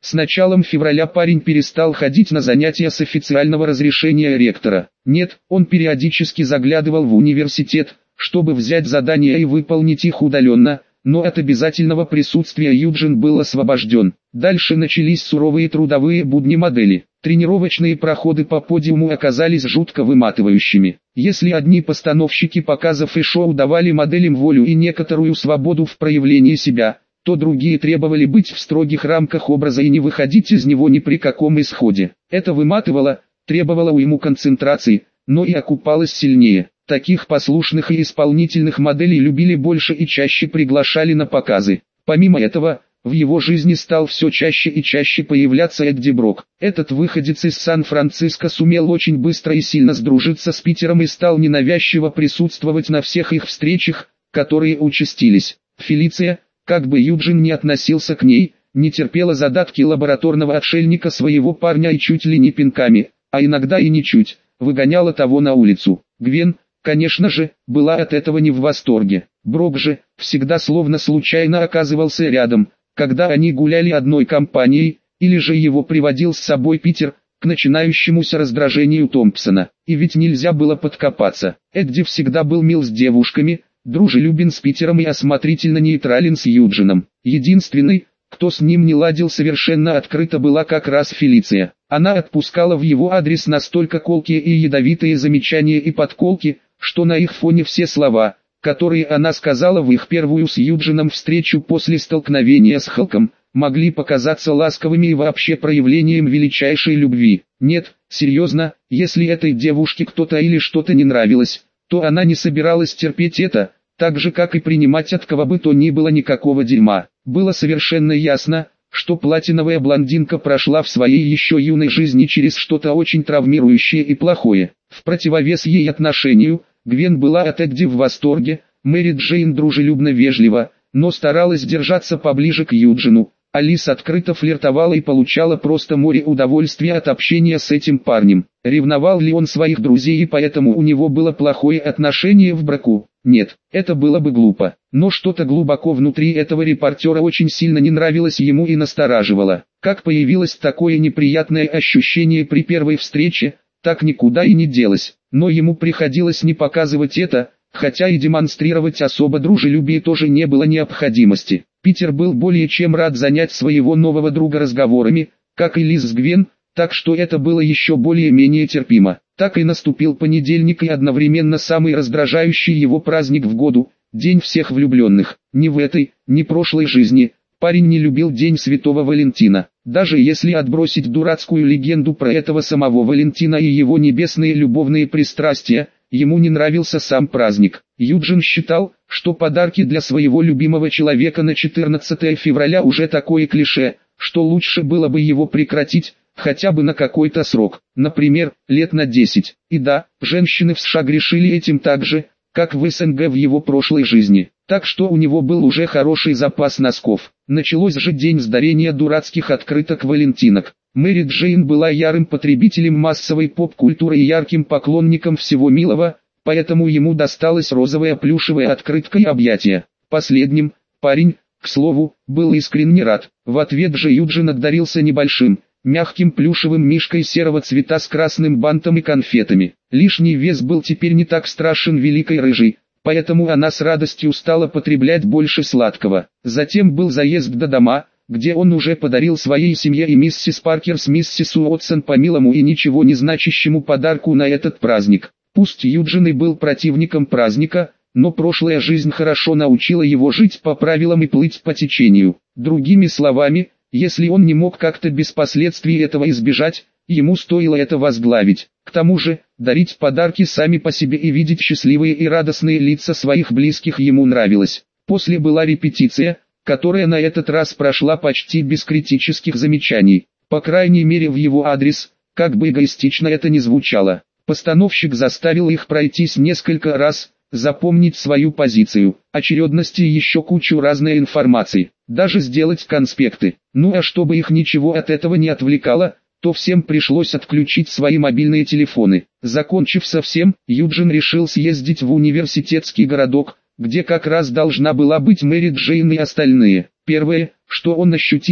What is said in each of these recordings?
С началом февраля парень перестал ходить на занятия с официального разрешения ректора. Нет, он периодически заглядывал в университет, чтобы взять задания и выполнить их удаленно, но от обязательного присутствия Юджин был освобожден. Дальше начались суровые трудовые будни модели. Тренировочные проходы по подиуму оказались жутко выматывающими. Если одни постановщики показов и шоу давали моделям волю и некоторую свободу в проявлении себя, то другие требовали быть в строгих рамках образа и не выходить из него ни при каком исходе. Это выматывало, требовало уйму концентрации, но и окупалось сильнее. Таких послушных и исполнительных моделей любили больше и чаще приглашали на показы. Помимо этого, в его жизни стал все чаще и чаще появляться Эдди Брок. Этот выходец из Сан-Франциско сумел очень быстро и сильно сдружиться с Питером и стал ненавязчиво присутствовать на всех их встречах, которые участились. Фелиция, как бы Юджин ни относился к ней, не терпела задатки лабораторного отшельника своего парня и чуть ли не пинками, а иногда и ничуть, выгоняла того на улицу. Гвен, конечно же, была от этого не в восторге. Брок же, всегда словно случайно оказывался рядом, когда они гуляли одной компанией, или же его приводил с собой Питер, к начинающемуся раздражению Томпсона. И ведь нельзя было подкопаться. Эдди всегда был мил с девушками, дружелюбен с Питером и осмотрительно нейтрален с Юджином. Единственный, кто с ним не ладил совершенно открыто, была как раз Фелиция. Она отпускала в его адрес настолько колкие и ядовитые замечания и подколки, что на их фоне все слова, которые она сказала в их первую с Юджином встречу после столкновения с Халком, могли показаться ласковыми и вообще проявлением величайшей любви. Нет, серьезно, если этой девушке кто-то или что-то не нравилось, то она не собиралась терпеть это, так же как и принимать от кого бы то ни было никакого дерьма. Было совершенно ясно, что платиновая блондинка прошла в своей еще юной жизни через что-то очень травмирующее и плохое. В противовес ей отношению, Гвен была от Эдди в восторге, Мэри Джейн дружелюбно вежлива, но старалась держаться поближе к Юджину. Алис открыто флиртовала и получала просто море удовольствия от общения с этим парнем. Ревновал ли он своих друзей и поэтому у него было плохое отношение в браку? Нет, это было бы глупо. Но что-то глубоко внутри этого репортера очень сильно не нравилось ему и настораживало. Как появилось такое неприятное ощущение при первой встрече, так никуда и не делось. Но ему приходилось не показывать это, хотя и демонстрировать особо дружелюбие тоже не было необходимости. Питер был более чем рад занять своего нового друга разговорами, как и Лиз с Гвен, так что это было еще более-менее терпимо. Так и наступил понедельник и одновременно самый раздражающий его праздник в году, День всех влюбленных. Ни в этой, ни прошлой жизни парень не любил День Святого Валентина. Даже если отбросить дурацкую легенду про этого самого Валентина и его небесные любовные пристрастия, ему не нравился сам праздник. Юджин считал, что подарки для своего любимого человека на 14 февраля уже такое клише, что лучше было бы его прекратить, хотя бы на какой-то срок, например, лет на 10. И да, женщины в США грешили этим так же, как в СНГ в его прошлой жизни. Так что у него был уже хороший запас носков. Началось же день с дарения дурацких открыток-валентинок. Мэри Джейн была ярым потребителем массовой поп-культуры и ярким поклонником всего милого, поэтому ему досталась розовая плюшевая открытка и объятия. Последним, парень, к слову, был искренне рад. В ответ же Юджин отдарился небольшим, мягким плюшевым мишкой серого цвета с красным бантом и конфетами. Лишний вес был теперь не так страшен великой рыжей, поэтому она с радостью стала потреблять больше сладкого. Затем был заезд до дома, где он уже подарил своей семье и миссис Паркер с миссис Уотсон по милому и ничего не значащему подарку на этот праздник. Пусть Юджин и был противником праздника, но прошлая жизнь хорошо научила его жить по правилам и плыть по течению. Другими словами, если он не мог как-то без последствий этого избежать, ему стоило это возглавить. К тому же, дарить подарки сами по себе и видеть счастливые и радостные лица своих близких ему нравилось. После была репетиция, которая на этот раз прошла почти без критических замечаний, по крайней мере в его адрес, как бы эгоистично это ни звучало. Постановщик заставил их пройтись несколько раз, запомнить свою позицию, очередности и еще кучу разной информации, даже сделать конспекты. Ну а чтобы их ничего от этого не отвлекало, то всем пришлось отключить свои мобильные телефоны. Закончив со всем, Юджин решил съездить в университетский городок, где как раз должна была быть Мэри Джейн и остальные. Первое, что он ощутил,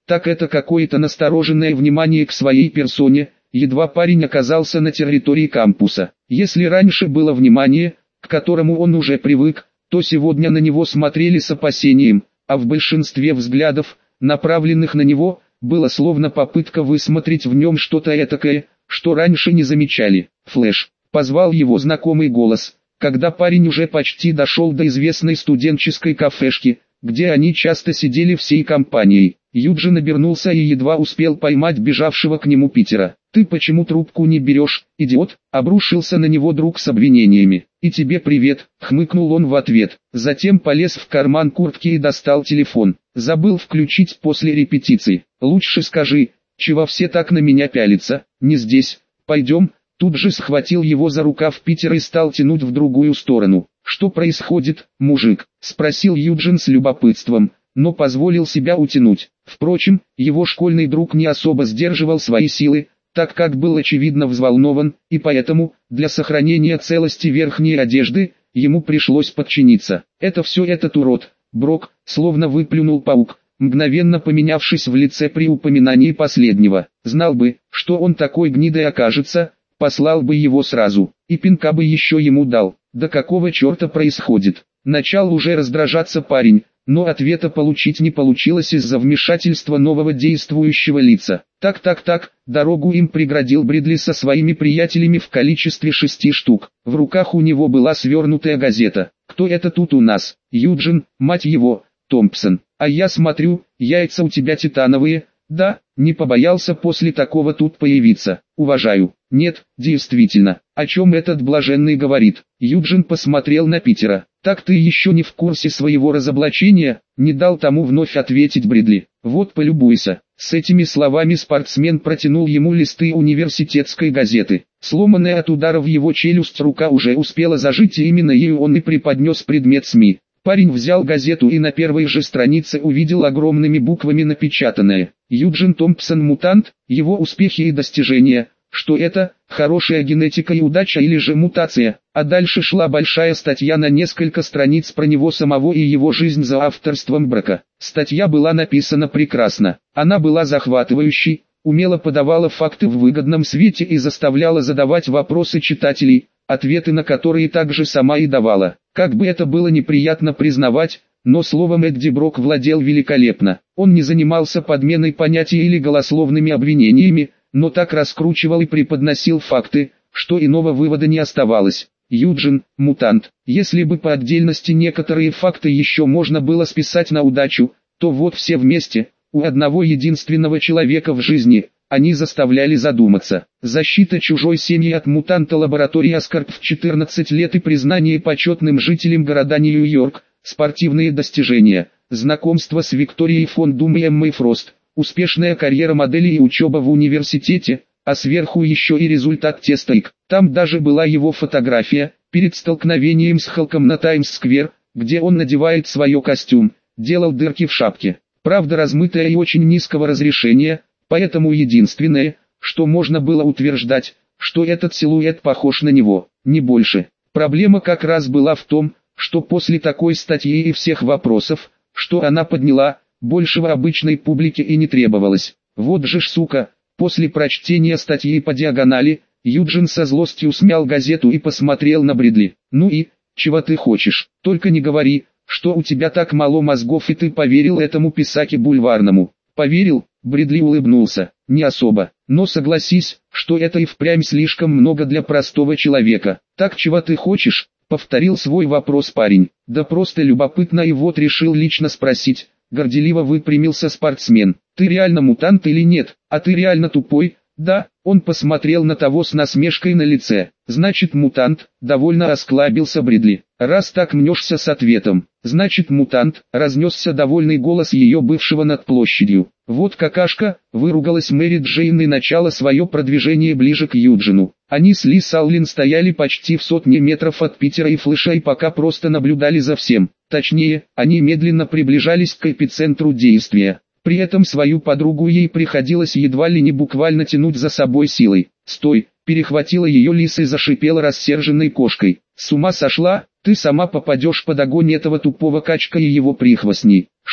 так это какое-то настороженное внимание к своей персоне, едва парень оказался на территории кампуса. Если раньше было внимание, к которому он уже привык, то сегодня на него смотрели с опасением, а в большинстве взглядов, направленных на него, было словно попытка высмотреть в нем что-то этакое, что раньше не замечали. «Флэш», — позвал его знакомый голос, когда парень уже почти дошел до известной студенческой кафешки, где они часто сидели всей компанией. Юджин обернулся и едва успел поймать бежавшего к нему Питера. «Ты почему трубку не берешь, идиот?» — обрушился на него друг с обвинениями. «И тебе привет», — хмыкнул он в ответ. Затем полез в карман куртки и достал телефон. «Забыл включить после репетиции. Лучше скажи, чего все так на меня пялятся? Не здесь. Пойдем». Тут же схватил его за рукав Питер и стал тянуть в другую сторону. «Что происходит, мужик?» — спросил Юджин с любопытством, но позволил себя утянуть. Впрочем, его школьный друг не особо сдерживал свои силы, так как был очевидно взволнован, и поэтому, для сохранения целости верхней одежды, ему пришлось подчиниться. «Это все этот урод, Брок», словно выплюнул паук, мгновенно поменявшись в лице при упоминании последнего. Знал бы, что он такой гнидой окажется, послал бы его сразу, и пинка бы еще ему дал. Да какого черта происходит? Начал уже раздражаться парень, но ответа получить не получилось из-за вмешательства нового действующего лица. Так, дорогу им преградил Бридли со своими приятелями в количестве 6 штук. В руках у него была свернутая газета. «Кто это тут у нас?» «Юджин, мать его, Томпсон. А я смотрю, яйца у тебя титановые». «Да, не побоялся после такого тут появиться. Уважаю». «Нет, действительно, о чем этот блаженный говорит?» Юджин посмотрел на Питера. «Так ты еще не в курсе своего разоблачения?» Не дал тому вновь ответить Бридли. «Вот полюбуйся». С этими словами спортсмен протянул ему листы университетской газеты. Сломанная от удара в его челюсть рука уже успела зажить, и именно ею он и преподнес предмет СМИ. Парень взял газету и на первой же странице увидел огромными буквами напечатанное: «Юджин Томпсон мутант, его успехи и достижения». Что это, хорошая генетика и удача или же мутация? А дальше шла большая статья на несколько страниц про него самого и его жизнь за авторством Брока. Статья была написана прекрасно. Она была захватывающей, умело подавала факты в выгодном свете и заставляла задавать вопросы читателей, ответы на которые также сама и давала. Как бы это было неприятно признавать, но словом Эдди Брок владел великолепно. Он не занимался подменой понятий или голословными обвинениями, но так раскручивал и преподносил факты, что иного вывода не оставалось. Юджин – мутант. Если бы по отдельности некоторые факты еще можно было списать на удачу, то вот все вместе, у одного единственного человека в жизни, они заставляли задуматься. Защита чужой семьи от мутанта, лаборатория Аскарп в 14 лет и признание почетным жителем города Нью-Йорк, спортивные достижения, знакомство с Викторией фон Дум и Эммой Фрост. Успешная карьера модели и учеба в университете, а сверху еще и результат теста ИК. Там даже была его фотография, перед столкновением с Халком на Таймс-сквер, где он надевает свой костюм, делал дырки в шапке. Правда размытая и очень низкого разрешения, поэтому единственное, что можно было утверждать, что этот силуэт похож на него, не больше. Проблема как раз была в том, что после такой статьи и всех вопросов, что она подняла, большего обычной публике и не требовалось. Вот же ж сука, после прочтения статьи по диагонали, Юджин со злостью смял газету и посмотрел на Бридли. «Ну и, чего ты хочешь? Только не говори, что у тебя так мало мозгов и ты поверил этому писаке бульварному». «Поверил?» — Бридли улыбнулся. «Не особо, но согласись, что это и впрямь слишком много для простого человека. Так чего ты хочешь?» — повторил свой вопрос парень. «Да просто любопытно, и вот решил лично спросить». Горделиво выпрямился спортсмен. «Ты реально мутант или нет? А ты реально тупой?» «Да». Он посмотрел на того с насмешкой на лице. «Значит мутант», — довольно осклабился Бридли. «Раз так мнешься с ответом, значит мутант», — разнесся довольный голос ее бывшего над площадью. «Вот какашка», — выругалась Мэри Джейн и начала свое продвижение ближе к Юджину. Они с Ли Саулин стояли почти в 100 метров от Питера и Флэша и пока просто наблюдали за всем. Точнее, они медленно приближались к эпицентру действия. При этом свою подругу ей приходилось едва ли не буквально тянуть за собой силой. «Стой!» — перехватила ее Лиса и зашипела рассерженной кошкой. «С ума сошла? Ты сама попадешь под огонь этого тупого качка и его прихвостней». «Что?»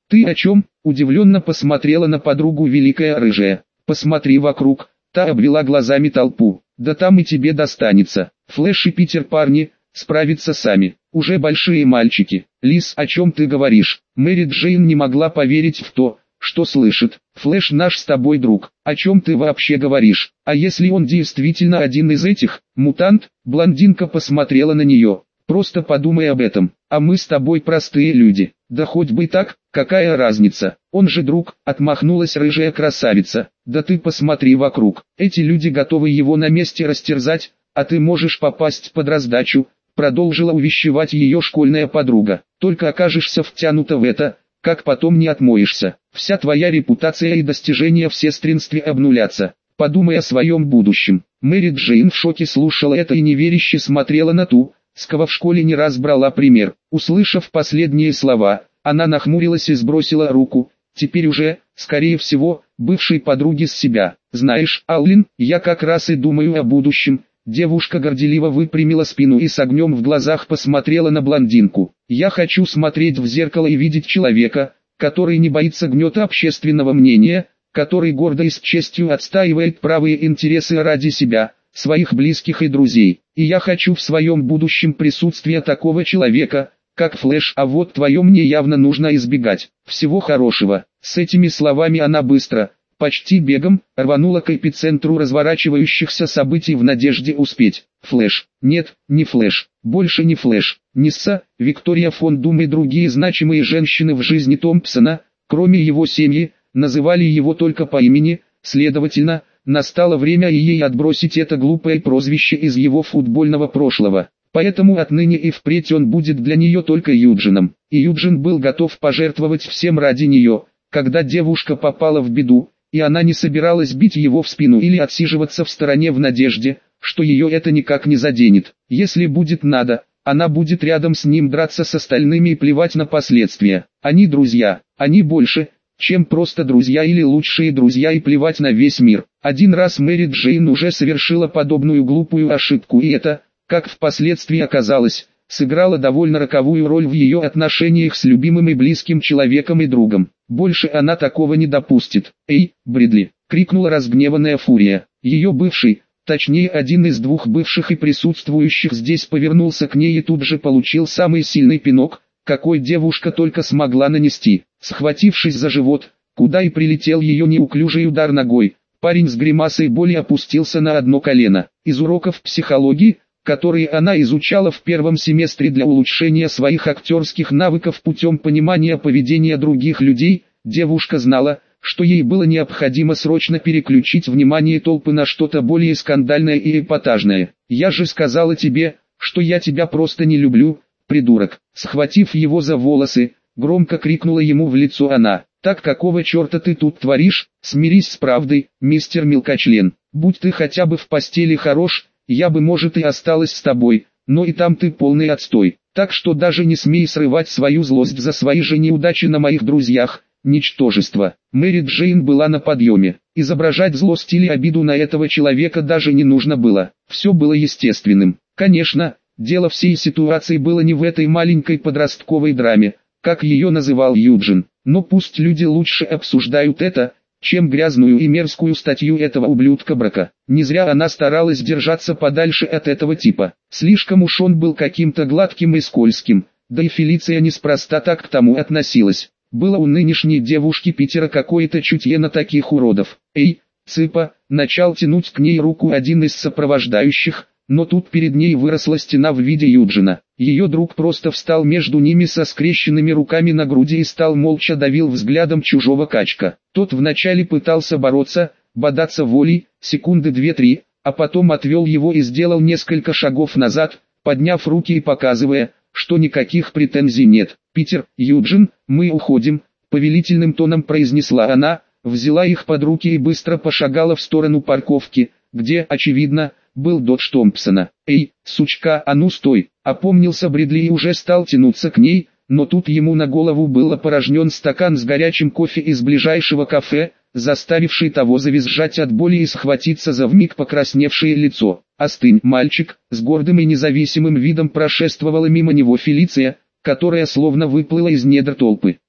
«Ты о чем?» – удивленно посмотрела на подругу великая рыжая. «Посмотри вокруг», – та обвела глазами толпу. «Да там и тебе достанется. Флэш и Питер парни, справятся сами. Уже большие мальчики». «Лис, о чем ты говоришь?» Мэри Джейн не могла поверить в то, что слышит. «Флэш наш с тобой друг. О чем ты вообще говоришь? А если он действительно один из этих, мутант?» Блондинка посмотрела на нее. «Просто подумай об этом. А мы с тобой простые люди. Да хоть бы так, какая разница? Он же друг», отмахнулась рыжая красавица. «Да ты посмотри вокруг. Эти люди готовы его на месте растерзать, а ты можешь попасть под раздачу», продолжила увещевать ее школьная подруга. «Только окажешься втянута в это, как потом не отмоешься. Вся твоя репутация и достижения в сестринстве обнулятся. Подумай о своем будущем». Мэри Джейн в шоке слушала это и неверяще смотрела на ту, с кого в школе не раз брала пример. Услышав последние слова, она нахмурилась и сбросила руку, теперь уже, скорее всего, бывшей подруги с себя. «Знаешь, Аллен, я как раз и думаю о будущем». Девушка горделиво выпрямила спину и с огнем в глазах посмотрела на блондинку. «Я хочу смотреть в зеркало и видеть человека, который не боится гнета общественного мнения, который гордо и с честью отстаивает правые интересы ради себя, своих близких и друзей. И я хочу в своем будущем присутствия такого человека, как Флэш, а вот твое мне явно нужно избегать. Всего хорошего». С этими словами она быстро, почти бегом, рванула к эпицентру разворачивающихся событий в надежде успеть. Флэш. Нет, не Флэш. Больше не Флэш. Нисса, Виктория фон Дум и другие значимые женщины в жизни Томпсона, кроме его семьи, называли его только по имени, следовательно, настало время и ей отбросить это глупое прозвище из его футбольного прошлого. Поэтому отныне и впредь он будет для нее только Юджином. И Юджин был готов пожертвовать всем ради нее, когда девушка попала в беду, и она не собиралась бить его в спину или отсиживаться в стороне в надежде, что ее это никак не заденет. Если будет надо, она будет рядом с ним драться с остальными и плевать на последствия. Они друзья, они больше, чем просто друзья или лучшие друзья, и плевать на весь мир. Один раз Мэри Джейн уже совершила подобную глупую ошибку, и это, как впоследствии оказалось, сыграло довольно роковую роль в ее отношениях с любимым и близким человеком и другом. Больше она такого не допустит. «Эй, Бридли!» — крикнула разгневанная Фурия. Ее бывший, точнее один из двух бывших и присутствующих здесь, повернулся к ней и тут же получил самый сильный пинок, какой девушка только смогла нанести. Схватившись за живот, куда и прилетел ее неуклюжий удар ногой, парень с гримасой боли опустился на одно колено. Из уроков психологии, которые она изучала в первом семестре для улучшения своих актерских навыков путем понимания поведения других людей, девушка знала, что ей было необходимо срочно переключить внимание толпы на что-то более скандальное и эпатажное. «Я же сказала тебе, что я тебя просто не люблю, придурок!» Схватив его за волосы, громко крикнула ему в лицо она. «Так какого черта ты тут творишь? Смирись с правдой, мистер Мелкочлен. Будь ты хотя бы в постели хорош, я бы, может, и осталась с тобой, но и там ты полный отстой. Так что даже не смей срывать свою злость за свои же неудачи на моих друзьях, ничтожество». Мэри Джейн была на подъеме. Изображать злость или обиду на этого человека даже не нужно было. Все было естественным. Конечно, дело всей ситуации было не в этой маленькой подростковой драме, как ее называл Юджин. Но пусть люди лучше обсуждают это, чем грязную и мерзкую статью этого ублюдка Брака. Не зря она старалась держаться подальше от этого типа. Слишком уж он был каким-то гладким и скользким, да и Фелиция неспроста так к тому относилась. Было у нынешней девушки Питера какое-то чутье на таких уродов. «Эй, цыпа!» — начал тянуть к ней руку один из сопровождающих, но тут перед ней выросла стена в виде Юджина. Ее друг просто встал между ними со скрещенными руками на груди и стал молча давил взглядом чужого качка. Тот вначале пытался бороться, бодаться волей, секунды 2-3, а потом отвел его и сделал несколько шагов назад, подняв руки и показывая, что никаких претензий нет. «Питер, Юджин, мы уходим», — повелительным тоном произнесла она, взяла их под руки и быстро пошагала в сторону парковки, где, очевидно, был додж Томпсона. «Эй, сучка, а ну стой!» — опомнился Бридли и уже стал тянуться к ней, но тут ему на голову был опорожнен стакан с горячим кофе из ближайшего кафе, заставивший того завизжать от боли и схватиться за вмиг покрасневшее лицо. «Остынь, мальчик!» — с гордым и независимым видом прошествовала мимо него Фелиция, которая словно выплыла из недр толпы.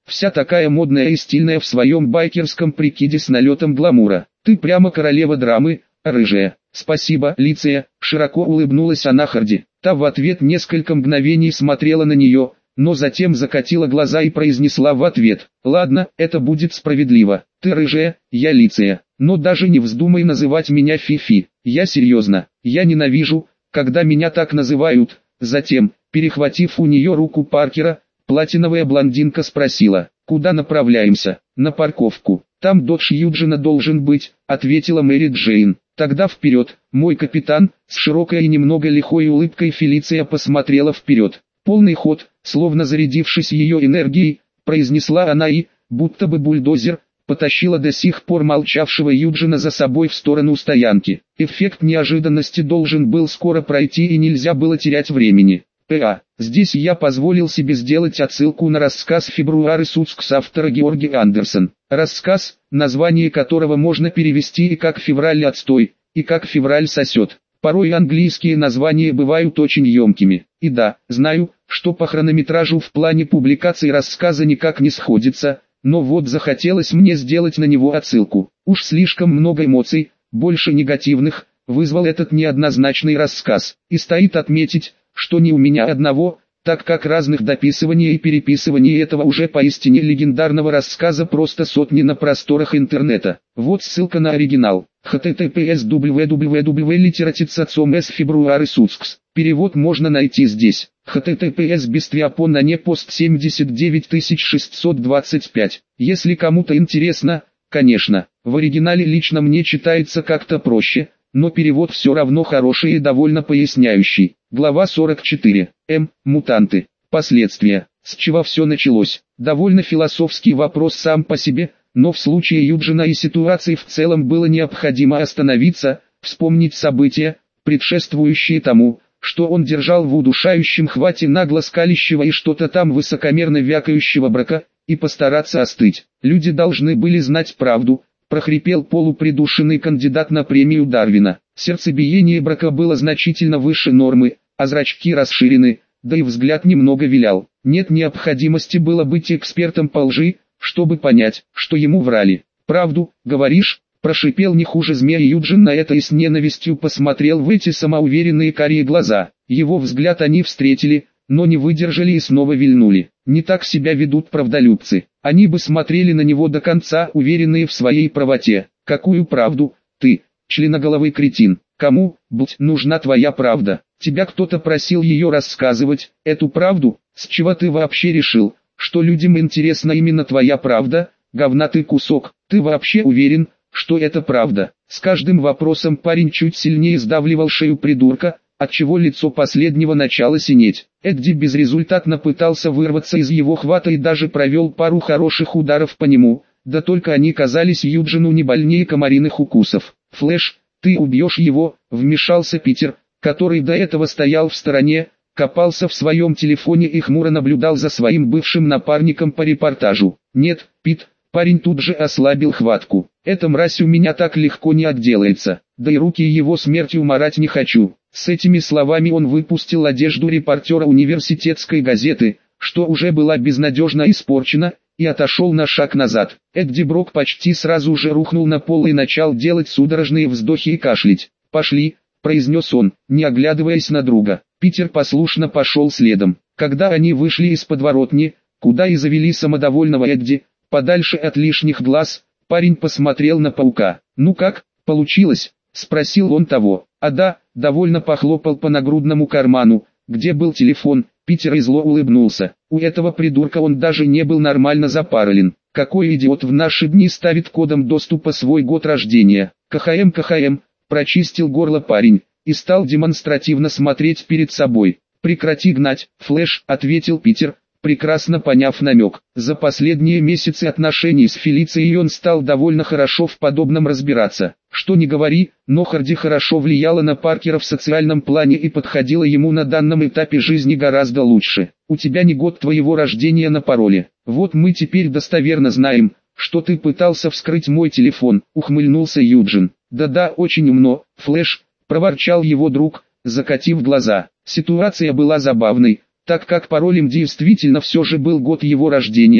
Вся такая модная и стильная в своем байкерском прикиде с налетом гламура. Ты прямо королева драмы, рыжая. Спасибо, Лиция, широко улыбнулась она Харди. Та в ответ несколько мгновений смотрела на нее, но затем закатила глаза и произнесла в ответ: «Ладно, это будет справедливо. Ты рыжая, я Лиция. Но даже не вздумай называть меня Фифи. Я серьезно, я ненавижу, когда меня так называют». Затем, перехватив у нее руку Паркера, платиновая блондинка спросила: «Куда направляемся?» «На парковку. Там додж Юджина должен быть», — ответила Мэри Джейн. «Тогда вперед, мой капитан», — с широкой и немного лихой улыбкой Фелиция посмотрела вперед. «Полный ход», словно зарядившись ее энергией, произнесла она и, будто бы бульдозер, потащила до сих пор молчавшего Юджина за собой в сторону стоянки. Эффект неожиданности должен был скоро пройти и нельзя было терять времени. Здесь я позволил себе сделать отсылку на рассказ «Фебруары Суцкс» автора Георги Андерсон. Рассказ, название которого можно перевести и как «Февраль отстой», и как «Февраль сосет». Порой английские названия бывают очень емкими. И да, знаю, что по хронометражу в плане публикации рассказа никак не сходится, но вот захотелось мне сделать на него отсылку. Уж слишком много эмоций, больше негативных, вызвал этот неоднозначный рассказ. И стоит отметить, что не у меня одного, так как разных дописываний и переписываний этого уже поистине легендарного рассказа просто сотни на просторах интернета. Вот ссылка на оригинал. https://www.literatitsacom.s Фебруары Суцкс. Перевод можно найти здесь. https://bestiapon.ne пост 79625. Если кому-то интересно, конечно, в оригинале лично мне читается как-то проще, но перевод все равно хороший и довольно поясняющий. Глава 44. Мутанты. Последствия. С чего все началось? Довольно философский вопрос сам по себе, но в случае Юджина и ситуации в целом было необходимо остановиться, вспомнить события, предшествующие тому, что он держал в удушающем хвате нагло скалящего и что-то там высокомерно вякающего Брака, и постараться остыть. Люди должны были знать правду, прохрипел полупридушенный кандидат на премию Дарвина. Сердцебиение Брака было значительно выше нормы, а зрачки расширены, да и взгляд немного вилял. Нет необходимости было быть экспертом по лжи, чтобы понять, что ему врали. «Правду, говоришь?» – прошипел не хуже змея Юджин на это и с ненавистью посмотрел в эти самоуверенные карие глаза. Его взгляд они встретили, но не выдержали и снова вильнули. Не так себя ведут правдолюбцы. Они бы смотрели на него до конца, уверенные в своей правоте. «Какую правду? Ты, членоголовый кретин. Кому, нужна твоя правда? Тебя кто-то просил ее рассказывать, эту правду? С чего ты вообще решил, что людям интересна именно твоя правда? Говнатый кусок. Ты вообще уверен, что это правда?» С каждым вопросом парень чуть сильнее сдавливал шею придурка, отчего лицо последнего начало синеть. Эдди безрезультатно пытался вырваться из его хвата и даже провел пару хороших ударов по нему, да только они казались Юджину не больнее комариных укусов. «Флэш, ты убьешь его», — вмешался Питер, который до этого стоял в стороне, копался в своем телефоне и хмуро наблюдал за своим бывшим напарником по репортажу. «Нет, Пит», парень тут же ослабил хватку. «Эта мразь у меня так легко не отделается, да и руки его смертью марать не хочу». С этими словами он выпустил одежду репортера университетской газеты, что уже была безнадежно испорчена, и отошел на шаг назад. Эдди Брок почти сразу же рухнул на пол и начал делать судорожные вздохи и кашлять. «Пошли», — произнес он, не оглядываясь на друга. Питер послушно пошел следом. Когда они вышли из подворотни, куда и завели самодовольного Эдди, подальше от лишних глаз, парень посмотрел на паука. «Ну как, получилось?» — спросил он того. «А да», — довольно похлопал по нагрудному карману, где был телефон. Питер и зло улыбнулся. У этого придурка он даже не был нормально запаролен. Какой идиот в наши дни ставит кодом доступа свой год рождения? КХМ, прочистил горло парень, и стал демонстративно смотреть перед собой. «Прекрати гнать, Флэш», — ответил Питер, прекрасно поняв намек. За последние месяцы отношений с Фелицией он стал довольно хорошо в подобном разбираться. Что ни говори, но Харди хорошо влияла на Паркера в социальном плане и подходила ему на данном этапе жизни гораздо лучше. «У тебя не год твоего рождения на пароле. Вот мы теперь достоверно знаем, что ты пытался вскрыть мой телефон», — ухмыльнулся Юджин. «Да-да, очень умно, Флэш», — проворчал его друг, закатив глаза. Ситуация была забавной, так как паролем действительно все же был год его рождения,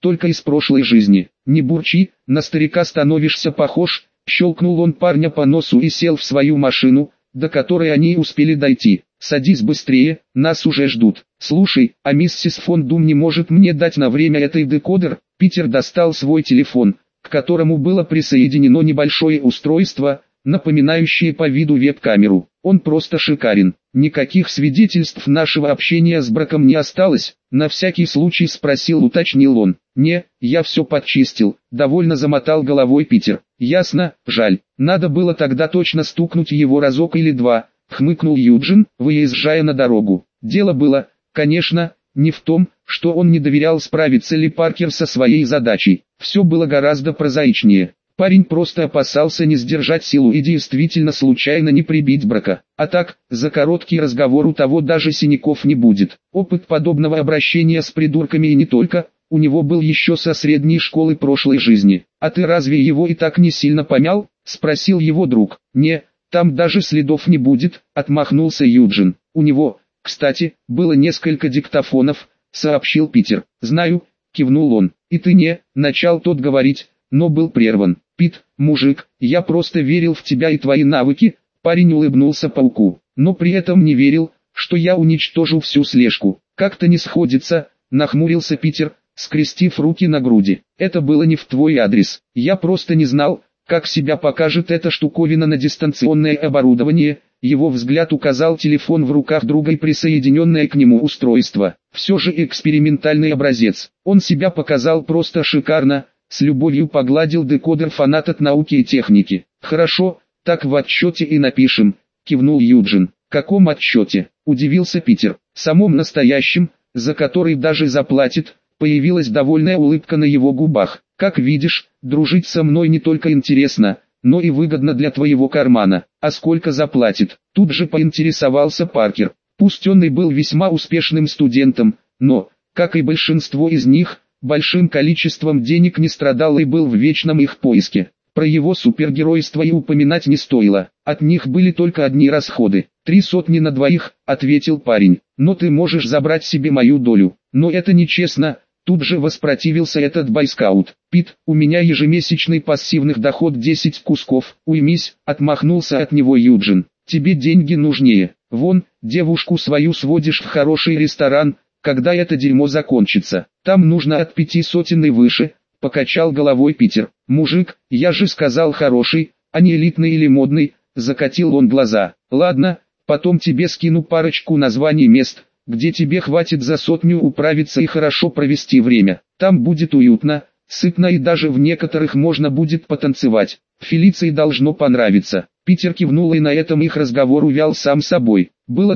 только из прошлой жизни. Не бурчи, на старика становишься похож. Щелкнул он парня по носу и сел в свою машину, до которой они успели дойти. «Садись быстрее, нас уже ждут. Слушай, а миссис фон Дум не может мне дать на время этот декодер?» Питер достал свой телефон, к которому было присоединено небольшое устройство, напоминающее по виду веб-камеру. «Он просто шикарен. Никаких свидетельств нашего общения с браком не осталось?» На всякий случай уточнил он. «Не, я все подчистил», — довольно замотал головой Питер. «Ясно, жаль. Надо было тогда точно стукнуть его разок или два», — хмыкнул Юджин, выезжая на дорогу. Дело было, конечно, не в том, что он не доверял, справиться ли Паркер со своей задачей. Все было гораздо прозаичнее. Парень просто опасался не сдержать силу и действительно случайно не прибить брака. А так, за короткий разговор у того даже синяков не будет. Опыт подобного обращения с придурками и не только, у него был еще со средней школы прошлой жизни. «А ты разве его и так не сильно помял?» — спросил его друг. «Не, там даже следов не будет», — отмахнулся Юджин. «У него, кстати, было несколько диктофонов», — сообщил Питер. «Знаю», — кивнул он. «И ты не», — начал тот говорить, но был прерван. «Пит, мужик, я просто верил в тебя и твои навыки», — парень улыбнулся пауку, «но при этом не верил, что я уничтожу всю слежку». «Как-то не сходится», — нахмурился Питер, скрестив руки на груди. «Это было не в твой адрес. Я просто не знал, как себя покажет эта штуковина на дистанционное оборудование». Его взгляд указал телефон в руках друга и присоединенное к нему устройство. Все же экспериментальный образец. Он себя показал просто шикарно. С любовью погладил декодер фанат от науки и техники. «Хорошо, так в отчете и напишем», — кивнул Юджин. «Каком отчете?» — удивился Питер. «Самом настоящем, за который даже заплатит». Появилась довольная улыбка на его губах. «Как видишь, дружить со мной не только интересно, но и выгодно для твоего кармана. А сколько заплатит?» Тут же поинтересовался Паркер. Пусть он и был весьма успешным студентом, но, как и большинство из них, большим количеством денег не страдал и был в вечном их поиске. Про его супергеройство и упоминать не стоило. От них были только одни расходы. 300 на двоих, ответил парень. «Но ты можешь забрать себе мою долю». «Но это нечестно», тут же воспротивился этот бойскаут. «Пит, у меня ежемесячный пассивный доход 10 кусков». «Уймись», отмахнулся от него Юджин. «Тебе деньги нужнее. Вон, девушку свою сводишь в хороший ресторан, когда это дерьмо закончится. Там нужно от 500 и выше», покачал головой Питер. «Мужик, я же сказал хороший, а не элитный или модный», закатил он глаза. «Ладно, потом тебе скину парочку названий мест, где тебе хватит за 100 управиться и хорошо провести время. Там будет уютно, сытно и даже в некоторых можно будет потанцевать. Фелиции должно понравиться». Питер кивнул, и на этом их разговор увял сам собой. Было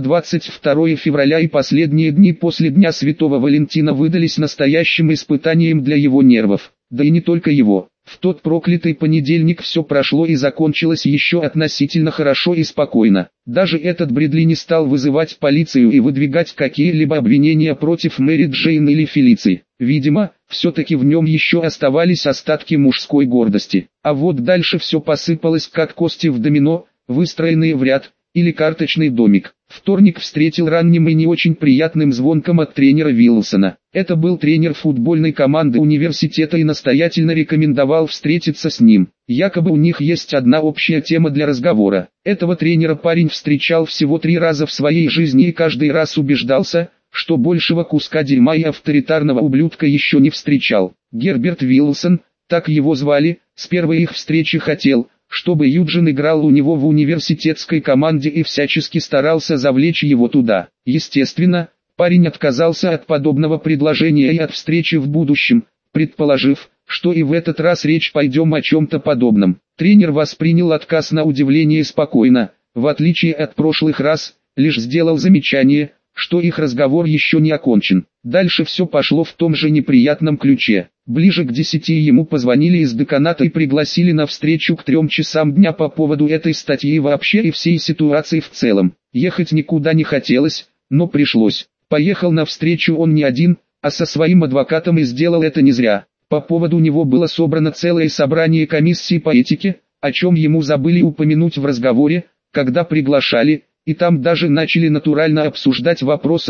22 февраля, и последние дни после Дня Святого Валентина выдались настоящим испытанием для его нервов. Да и не только его. В тот проклятый понедельник все прошло и закончилось еще относительно хорошо и спокойно. Даже этот Бредли не стал вызывать полицию и выдвигать какие-либо обвинения против Мэри Джейн или Фелиции. Видимо, все-таки в нем еще оставались остатки мужской гордости. А вот дальше все посыпалось как кости в домино, выстроенные в ряд, или карточный домик. Вторник встретил ранним и не очень приятным звонком от тренера Виллсона. Это был тренер футбольной команды университета и настоятельно рекомендовал встретиться с ним. Якобы у них есть одна общая тема для разговора. Этого тренера парень встречал всего 3 раза в своей жизни и каждый раз убеждался, что большего куска дерьма и авторитарного ублюдка еще не встречал. Герберт Виллсон, так его звали, с первой их встречи хотел, чтобы Юджин играл у него в университетской команде и всячески старался завлечь его туда. Естественно, парень отказался от подобного предложения и от встречи в будущем, предположив, что и в этот раз речь пойдет о чем-то подобном. Тренер воспринял отказ на удивление спокойно, в отличие от прошлых раз, лишь сделал замечание, что их разговор еще не окончен. Дальше все пошло в том же неприятном ключе. Ближе к 10 ему позвонили из деканата и пригласили на встречу к 3 часам дня по поводу этой статьи вообще и всей ситуации в целом. Ехать никуда не хотелось, но пришлось. Поехал на встречу он не один, а со своим адвокатом, и сделал это не зря. По поводу него было собрано целое собрание комиссии по этике, о чем ему забыли упомянуть в разговоре, когда приглашали, и там даже начали натурально обсуждать вопрос о том,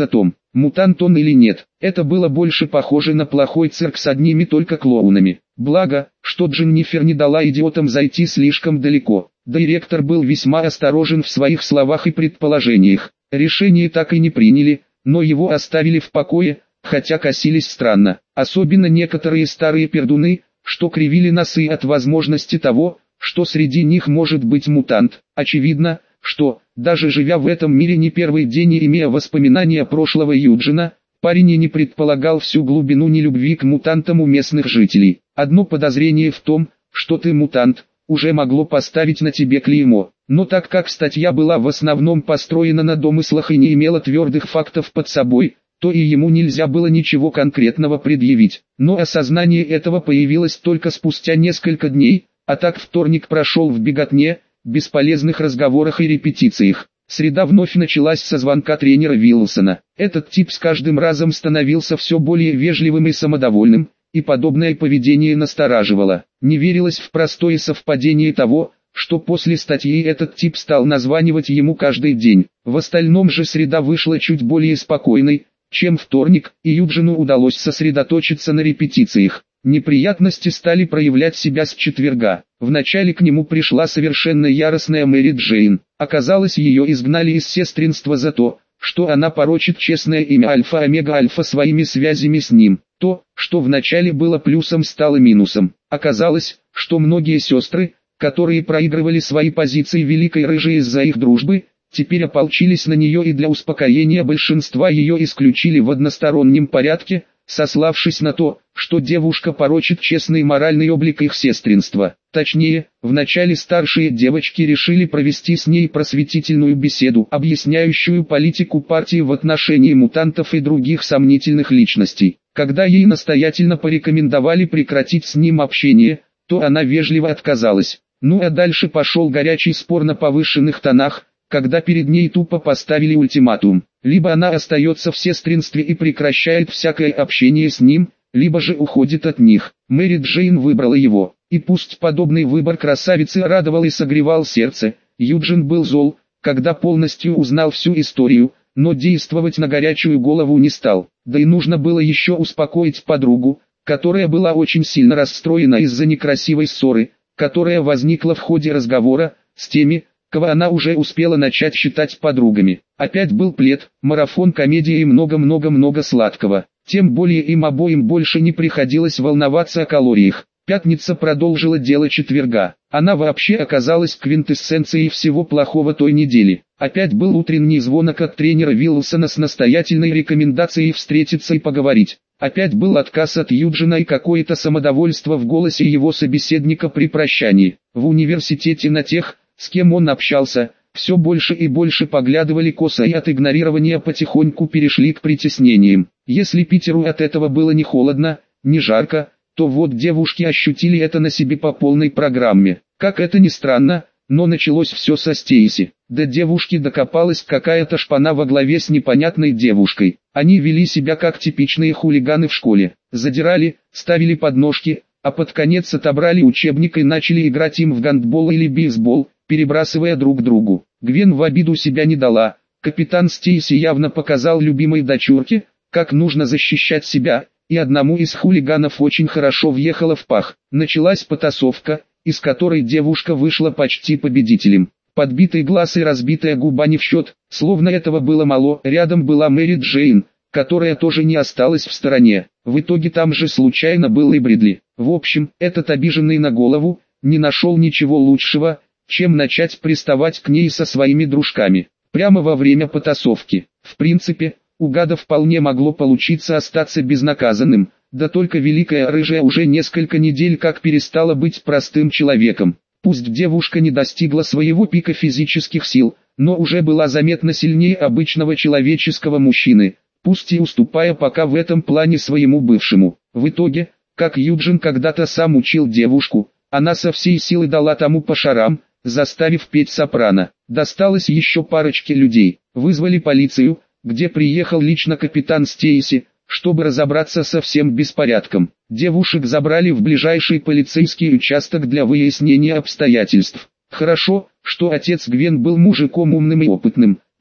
мутант он или нет. Это было больше похоже на плохой цирк с одними только клоунами. Благо, что Дженнифер не дала идиотам зайти слишком далеко. Директор был весьма осторожен в своих словах и предположениях. Решение так и не приняли, но его оставили в покое, хотя косились странно. Особенно некоторые старые пердуны, что кривили носы от возможности того, что среди них может быть мутант. Очевидно, что, даже живя в этом мире не первый день и имея воспоминания прошлого Юджина, парень и не предполагал всю глубину нелюбви к мутантам у местных жителей. Одно подозрение в том, что ты мутант, уже могло поставить на тебе клеймо. Но так как статья была в основном построена на домыслах и не имела твердых фактов под собой, то и ему нельзя было ничего конкретного предъявить. Но осознание этого появилось только спустя несколько дней, а так вторник прошел в беготне, бесполезных разговорах и репетициях. Среда вновь началась со звонка тренера Виллсона. Этот тип с каждым разом становился все более вежливым и самодовольным, и подобное поведение настораживало. Не верилось в простое совпадение того, что после статьи этот тип стал названивать ему каждый день. В остальном же среда вышла чуть более спокойной, чем вторник, и Юджину удалось сосредоточиться на репетициях. Неприятности стали проявлять себя с четверга. Вначале к нему пришла совершенно яростная Мэри Джейн. Оказалось, ее изгнали из сестринства за то, что она порочит честное имя Альфа-Омега-Альфа своими связями с ним. То, что вначале было плюсом, стало минусом. Оказалось, что многие сестры, которые проигрывали свои позиции Великой Рыжей из-за их дружбы, теперь ополчились на нее и для успокоения большинства ее исключили в одностороннем порядке, сославшись на то, что девушка порочит честный моральный облик их сестринства. Точнее, вначале старшие девочки решили провести с ней просветительную беседу, объясняющую политику партии в отношении мутантов и других сомнительных личностей. Когда ей настоятельно порекомендовали прекратить с ним общение, то она вежливо отказалась. Ну а дальше пошел горячий спор на повышенных тонах, когда перед ней тупо поставили ультиматум. Либо она остается в сестринстве и прекращает всякое общение с ним, либо же уходит от них. Мэри Джейн выбрала его, и пусть подобный выбор красавицы радовал и согревал сердце, Юджин был зол, когда полностью узнал всю историю, но действовать на горячую голову не стал. Да и нужно было еще успокоить подругу, которая была очень сильно расстроена из-за некрасивой ссоры, которая возникла в ходе разговора с теми, кого она уже успела начать считать подругами. Опять был плед, марафон комедии и много-много-много сладкого. Тем более им обоим больше не приходилось волноваться о калориях. Пятница продолжила дело четверга. Она вообще оказалась квинтэссенцией всего плохого той недели. Опять был утренний звонок от тренера Виллсона с настоятельной рекомендацией встретиться и поговорить. Опять был отказ от Юджина и какое-то самодовольство в голосе его собеседника при прощании. В университете на тех, с кем он общался, все больше и больше поглядывали косо и от игнорирования потихоньку перешли к притеснениям. Если Питеру от этого было не холодно, не жарко, то вот девушки ощутили это на себе по полной программе. Как это ни странно, но началось все со Стейси. До девушки докопалась какая-то шпана во главе с непонятной девушкой. Они вели себя как типичные хулиганы в школе. Задирали, ставили подножки, а под конец отобрали учебник и начали играть им в гандбол или бейсбол, перебрасывая друг другу. Гвен в обиду себя не дала. Капитан Стейси явно показал любимой дочурке, как нужно защищать себя, и одному из хулиганов очень хорошо въехала в пах. Началась потасовка, из которой девушка вышла почти победителем. Подбитый глаз и разбитая губа не в счет, словно этого было мало. Рядом была Мэри Джейн, которая тоже не осталась в стороне. В итоге там же случайно был и Бридли. В общем, этот обиженный на голову, не нашел ничего лучшего, чем начать приставать к ней со своими дружками. Прямо во время потасовки. В принципе, у гада вполне могло получиться остаться безнаказанным, да только Великая Рыжая уже несколько недель как перестала быть простым человеком. Пусть девушка не достигла своего пика физических сил, но уже была заметно сильнее обычного человеческого мужчины, пусть и уступая пока в этом плане своему бывшему. В итоге, как Юджин когда-то сам учил девушку, она со всей силы дала тому по шарам, заставив петь сопрано. Досталось еще парочке людей. Вызвали полицию, где приехал лично капитан Стейси, чтобы разобраться со всем беспорядком. Девушек забрали в ближайший полицейский участок для выяснения обстоятельств. Хорошо, что отец Гвен был мужиком умным и опытным,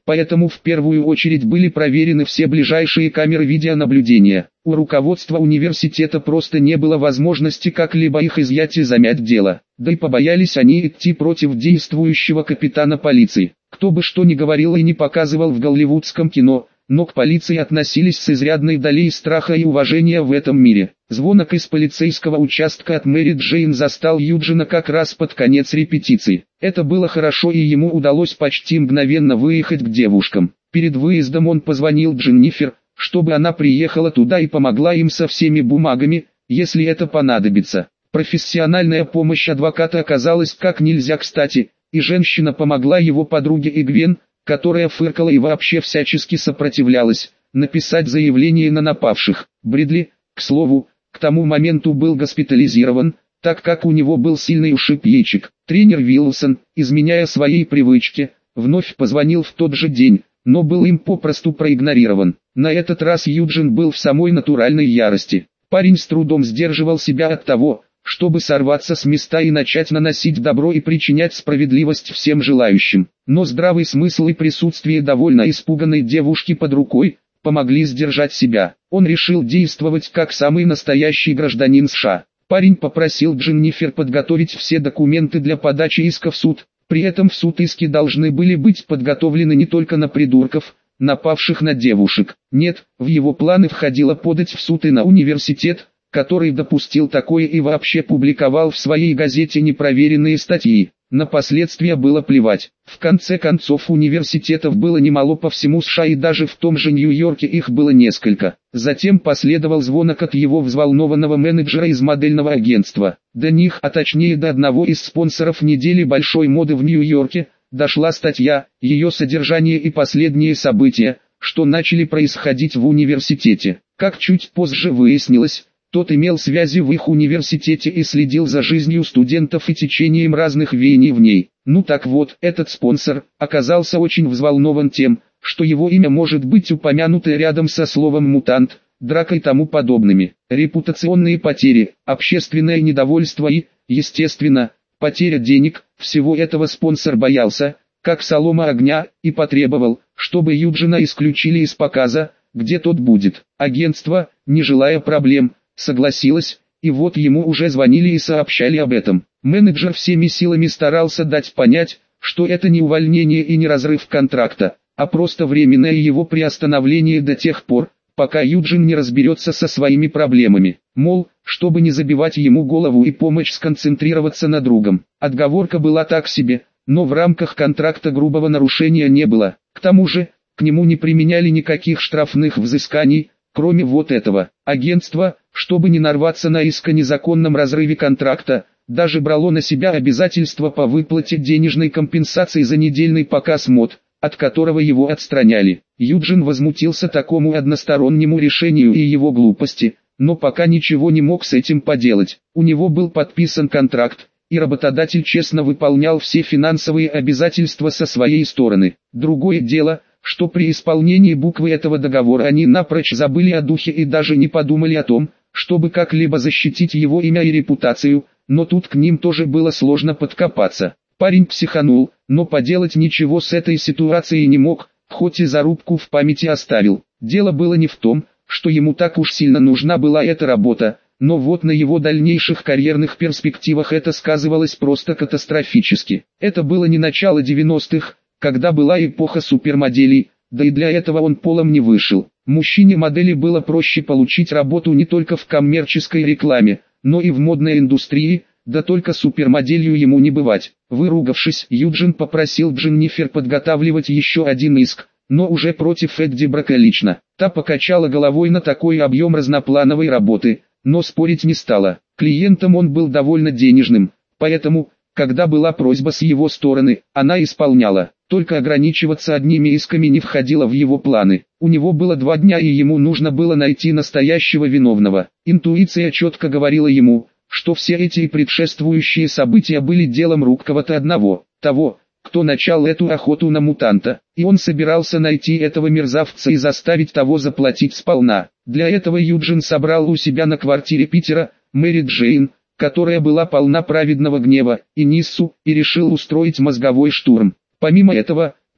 поэтому в первую очередь были проверены все ближайшие камеры видеонаблюдения. У руководства университета просто не было возможности как-либо их изъять и замять дело, да и побоялись они идти против действующего капитана полиции. Кто бы что ни говорил и не показывал в голливудском кино, но к полиции относились с изрядной долей страха и уважения в этом мире. Звонок из полицейского участка от Мэри Джейн застал Юджина как раз под конец репетиции. Это было хорошо, и ему удалось почти мгновенно выехать к девушкам. Перед выездом он позвонил Дженнифер, чтобы она приехала туда и помогла им со всеми бумагами, если это понадобится. Профессиональная помощь адвоката оказалась как нельзя кстати, и женщина помогла его подруге Игвен, которая фыркала и вообще всячески сопротивлялась, написать заявление на напавших. Бридли, к слову, к тому моменту был госпитализирован, так как у него был сильный ушиб яичек. Тренер Вилсон, изменяя своей привычке, вновь позвонил в тот же день, но был им попросту проигнорирован. На этот раз Юджин был в самой натуральной ярости. Парень с трудом сдерживал себя от того, чтобы сорваться с места и начать наносить добро и причинять справедливость всем желающим. Но здравый смысл и присутствие довольно испуганной девушки под рукой помогли сдержать себя. Он решил действовать как самый настоящий гражданин США. Парень попросил Дженнифер подготовить все документы для подачи иска в суд. При этом в суд иски должны были быть подготовлены не только на придурков, напавших на девушек. Нет, в его планы входило подать в суд и на университет, который допустил такое и вообще публиковал в своей газете непроверенные статьи. На последствия было плевать. В конце концов университетов было немало по всему США, и даже в том же Нью-Йорке их было несколько. Затем последовал звонок от его взволнованного менеджера из модельного агентства. До них, а точнее до одного из спонсоров недели большой моды в Нью-Йорке, дошла статья, ее содержание и последние события, что начали происходить в университете. Как чуть позже выяснилось, тот имел связи в их университете и следил за жизнью студентов и течением разных веяний в ней. Ну так вот, этот спонсор оказался очень взволнован тем, что его имя может быть упомянуто рядом со словом «мутант», «драка» и тому подобными. Репутационные потери, общественное недовольство и, естественно, потеря денег, всего этого спонсор боялся, как солома огня, и потребовал, чтобы Юджина исключили из показа, где тот будет. Агентство, не желая проблем, согласилась, и вот ему уже звонили и сообщали об этом. Менеджер всеми силами старался дать понять, что это не увольнение и не разрыв контракта, а просто временное его приостановление до тех пор, пока Юджин не разберется со своими проблемами. Мол, чтобы не забивать ему голову и помочь сконцентрироваться на другом. Отговорка была так себе, но в рамках контракта грубого нарушения не было. К тому же, к нему не применяли никаких штрафных взысканий, кроме вот этого. Агентство, чтобы не нарваться на иск о незаконном разрыве контракта, даже брало на себя обязательство по выплате денежной компенсации за недельный показ мод, от которого его отстраняли. Юджин возмутился такому одностороннему решению и его глупости, но пока ничего не мог с этим поделать. У него был подписан контракт, и работодатель честно выполнял все финансовые обязательства со своей стороны. Другое дело, что при исполнении буквы этого договора они напрочь забыли о духе и даже не подумали о том, чтобы как-либо защитить его имя и репутацию, но тут к ним тоже было сложно подкопаться. Парень психанул, но поделать ничего с этой ситуацией не мог, хоть и зарубку в памяти оставил. Дело было не в том, что ему так уж сильно нужна была эта работа, но вот на его дальнейших карьерных перспективах это сказывалось просто катастрофически. Это было не начало 90-х, когда была эпоха супермоделей, да и для этого он полом не вышел. Мужчине-модели было проще получить работу не только в коммерческой рекламе, но и в модной индустрии, да только супермоделью ему не бывать. Выругавшись, Юджин попросил Дженнифер подготавливать еще один иск, но уже против Эдди Брака лично. Та покачала головой на такой объем разноплановой работы, но спорить не стала. Клиентом он был довольно денежным, поэтому, когда была просьба с его стороны, она исполняла. Только ограничиваться одними исками не входило в его планы. У него было 2 дня и ему нужно было найти настоящего виновного. Интуиция четко говорила ему, что все эти предшествующие события были делом рук кого-то одного, того, кто начал эту охоту на мутанта, и он собирался найти этого мерзавца и заставить того заплатить сполна. Для этого Юджин собрал у себя на квартире Питера, Мэри Джейн, которая была полна праведного гнева, и Ниссу, и решил устроить мозговой штурм. Помимо этого,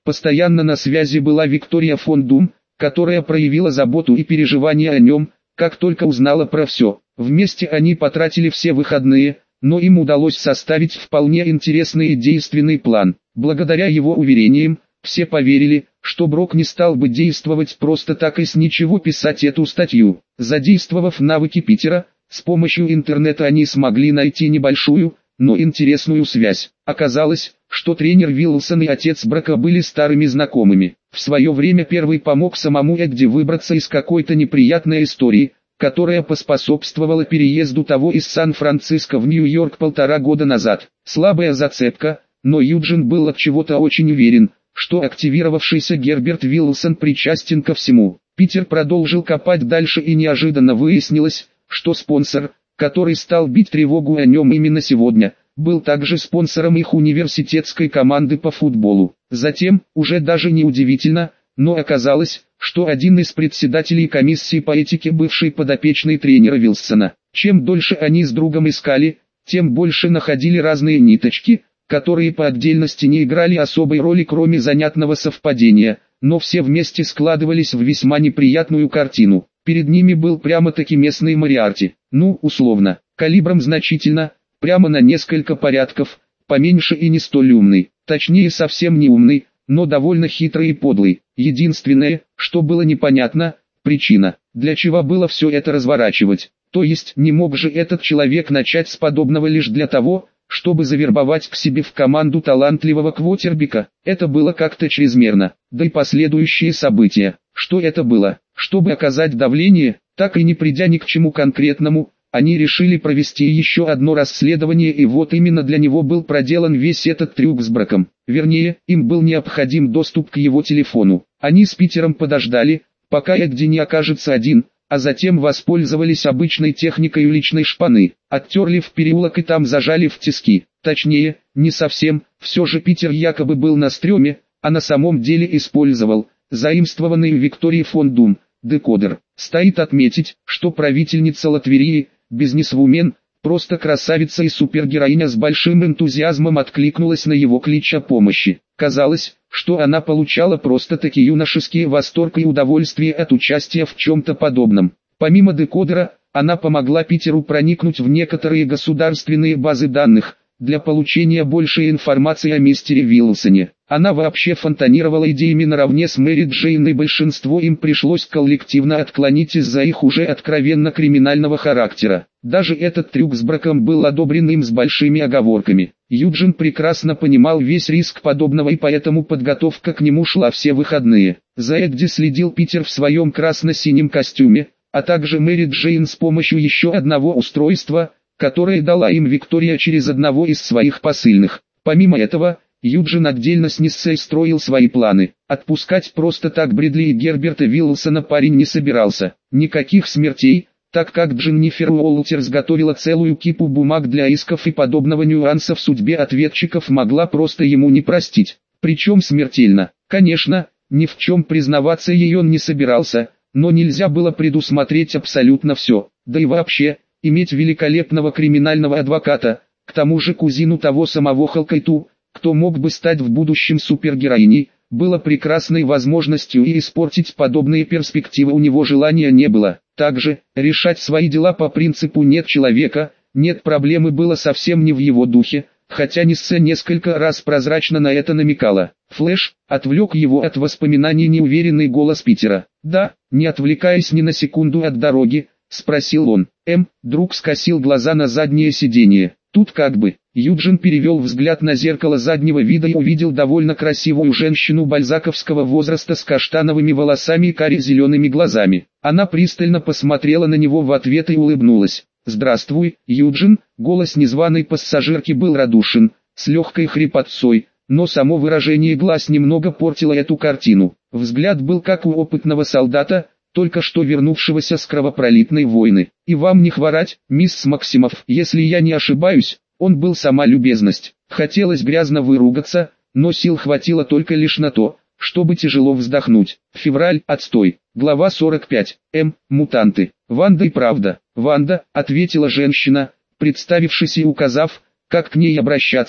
Постоянно на связи была Виктория фон Дум, которая проявила заботу и переживания о нем, как только узнала про все. Вместе они потратили все выходные, но им удалось составить вполне интересный и действенный план. Благодаря его уверениям, все поверили, что Брок не стал бы действовать просто так и с ничего писать эту статью. Задействовав навыки Питера, с помощью интернета они смогли найти небольшую, но интересную связь. Оказалось, что тренер Виллсон и отец Брока были старыми знакомыми. В свое время первый помог самому Эдди выбраться из какой-то неприятной истории, которая поспособствовала переезду того из Сан-Франциско в Нью-Йорк 1,5 года назад. Слабая зацепка, но Юджин был от чего-то очень уверен, что активировавшийся Герберт Виллсон причастен ко всему. Питер продолжил копать дальше и неожиданно выяснилось, что спонсор, который стал бить тревогу о нем именно сегодня, был также спонсором их университетской команды по футболу. Затем, уже даже не удивительно, но оказалось, что один из председателей комиссии по этике бывший подопечный тренера Вилсона. Чем дольше они с другом искали, тем больше находили разные ниточки, которые по отдельности не играли особой роли кроме занятного совпадения, но все вместе складывались в весьма неприятную картину. Перед ними был прямо-таки местный Мориарти, условно, калибром значительно, прямо на несколько порядков, поменьше и не столь умный, точнее совсем не умный, но довольно хитрый и подлый. Единственное, что было непонятно, причина, для чего было все это разворачивать. То есть не мог же этот человек начать с подобного лишь для того, чтобы завербовать к себе в команду талантливого квотербека. Это было как-то чрезмерно. Да и последующие события. Что это было? Чтобы оказать давление, так и не придя ни к чему конкретному, они решили провести еще одно расследование, и вот именно для него был проделан весь этот трюк с Броком. Вернее, им был необходим доступ к его телефону. Они с Питером подождали, пока Эдди не окажется один, а затем воспользовались обычной техникой уличной шпаны. Оттерли в переулок и там зажали в тиски. Точнее, не совсем, все же Питер якобы был на стреме, а на самом деле использовал заимствованный у Виктории фон Дум декодер. Стоит отметить, что правительница Латверии, бизнесвумен, просто красавица и супергероиня, с большим энтузиазмом откликнулась на его клич о помощи. Казалось, что она получала просто-таки юношеский восторг и удовольствие от участия в чем-то подобном. Помимо декодера, она помогла Питеру проникнуть в некоторые государственные базы данных, для получения большей информации о мистере Виллсоне. Она вообще фонтанировала идеями наравне с Мэри Джейн, и большинство им пришлось коллективно отклонить из-за их уже откровенно криминального характера. Даже этот трюк с Броком был одобрен им с большими оговорками. Юджин прекрасно понимал весь риск подобного, и поэтому подготовка к нему шла все выходные. За Эдди следил Питер в своем красно-синем костюме, а также Мэри Джейн с помощью еще одного устройства, которое дала им Виктория через одного из своих посыльных. Помимо этого, Юджин отдельно с Ниссой строил свои планы. Отпускать просто так Брэдли и Герберта Виллсона парень не собирался. Никаких смертей, так как Дженнифер Уолтерс готовила целую кипу бумаг для исков, и подобного нюанса в судьбе ответчиков могла просто ему не простить. Причем смертельно. Конечно, ни в чем признаваться ей он не собирался, но нельзя было предусмотреть абсолютно все. Да и вообще, иметь великолепного криминального адвоката, к тому же кузину того самого Халкайту, кто мог бы стать в будущем супергероиней, было прекрасной возможностью, и испортить подобные перспективы у него желания не было. Также, решать свои дела по принципу «нет человека, нет проблемы» было совсем не в его духе, хотя Нисса несколько раз прозрачно на это намекала. Флэш отвлек его от воспоминаний неуверенный голос Питера. «Да», не отвлекаясь ни на секунду от дороги, спросил он. Друг скосил глаза на заднее сиденье. Тут как бы. Юджин перевел взгляд на зеркало заднего вида и увидел довольно красивую женщину бальзаковского возраста с каштановыми волосами и каре-зелеными глазами. Она пристально посмотрела на него в ответ и улыбнулась. «Здравствуй, Юджин», голос незваной пассажирки был радушен, с легкой хрипотцой, но само выражение глаз немного портило эту картину. Взгляд был как у опытного солдата, только что вернувшегося с кровопролитной войны. «И вам не хворать, мисс Максимов, если я не ошибаюсь». Он был сама любезность. Хотелось грязно выругаться, но сил хватило только лишь на то, чтобы тяжело вздохнуть. Февраль, отстой. Глава 45. Мутанты. «Ванда и правда». «Ванда», ответила женщина, представившись и указав, как к ней обращаться,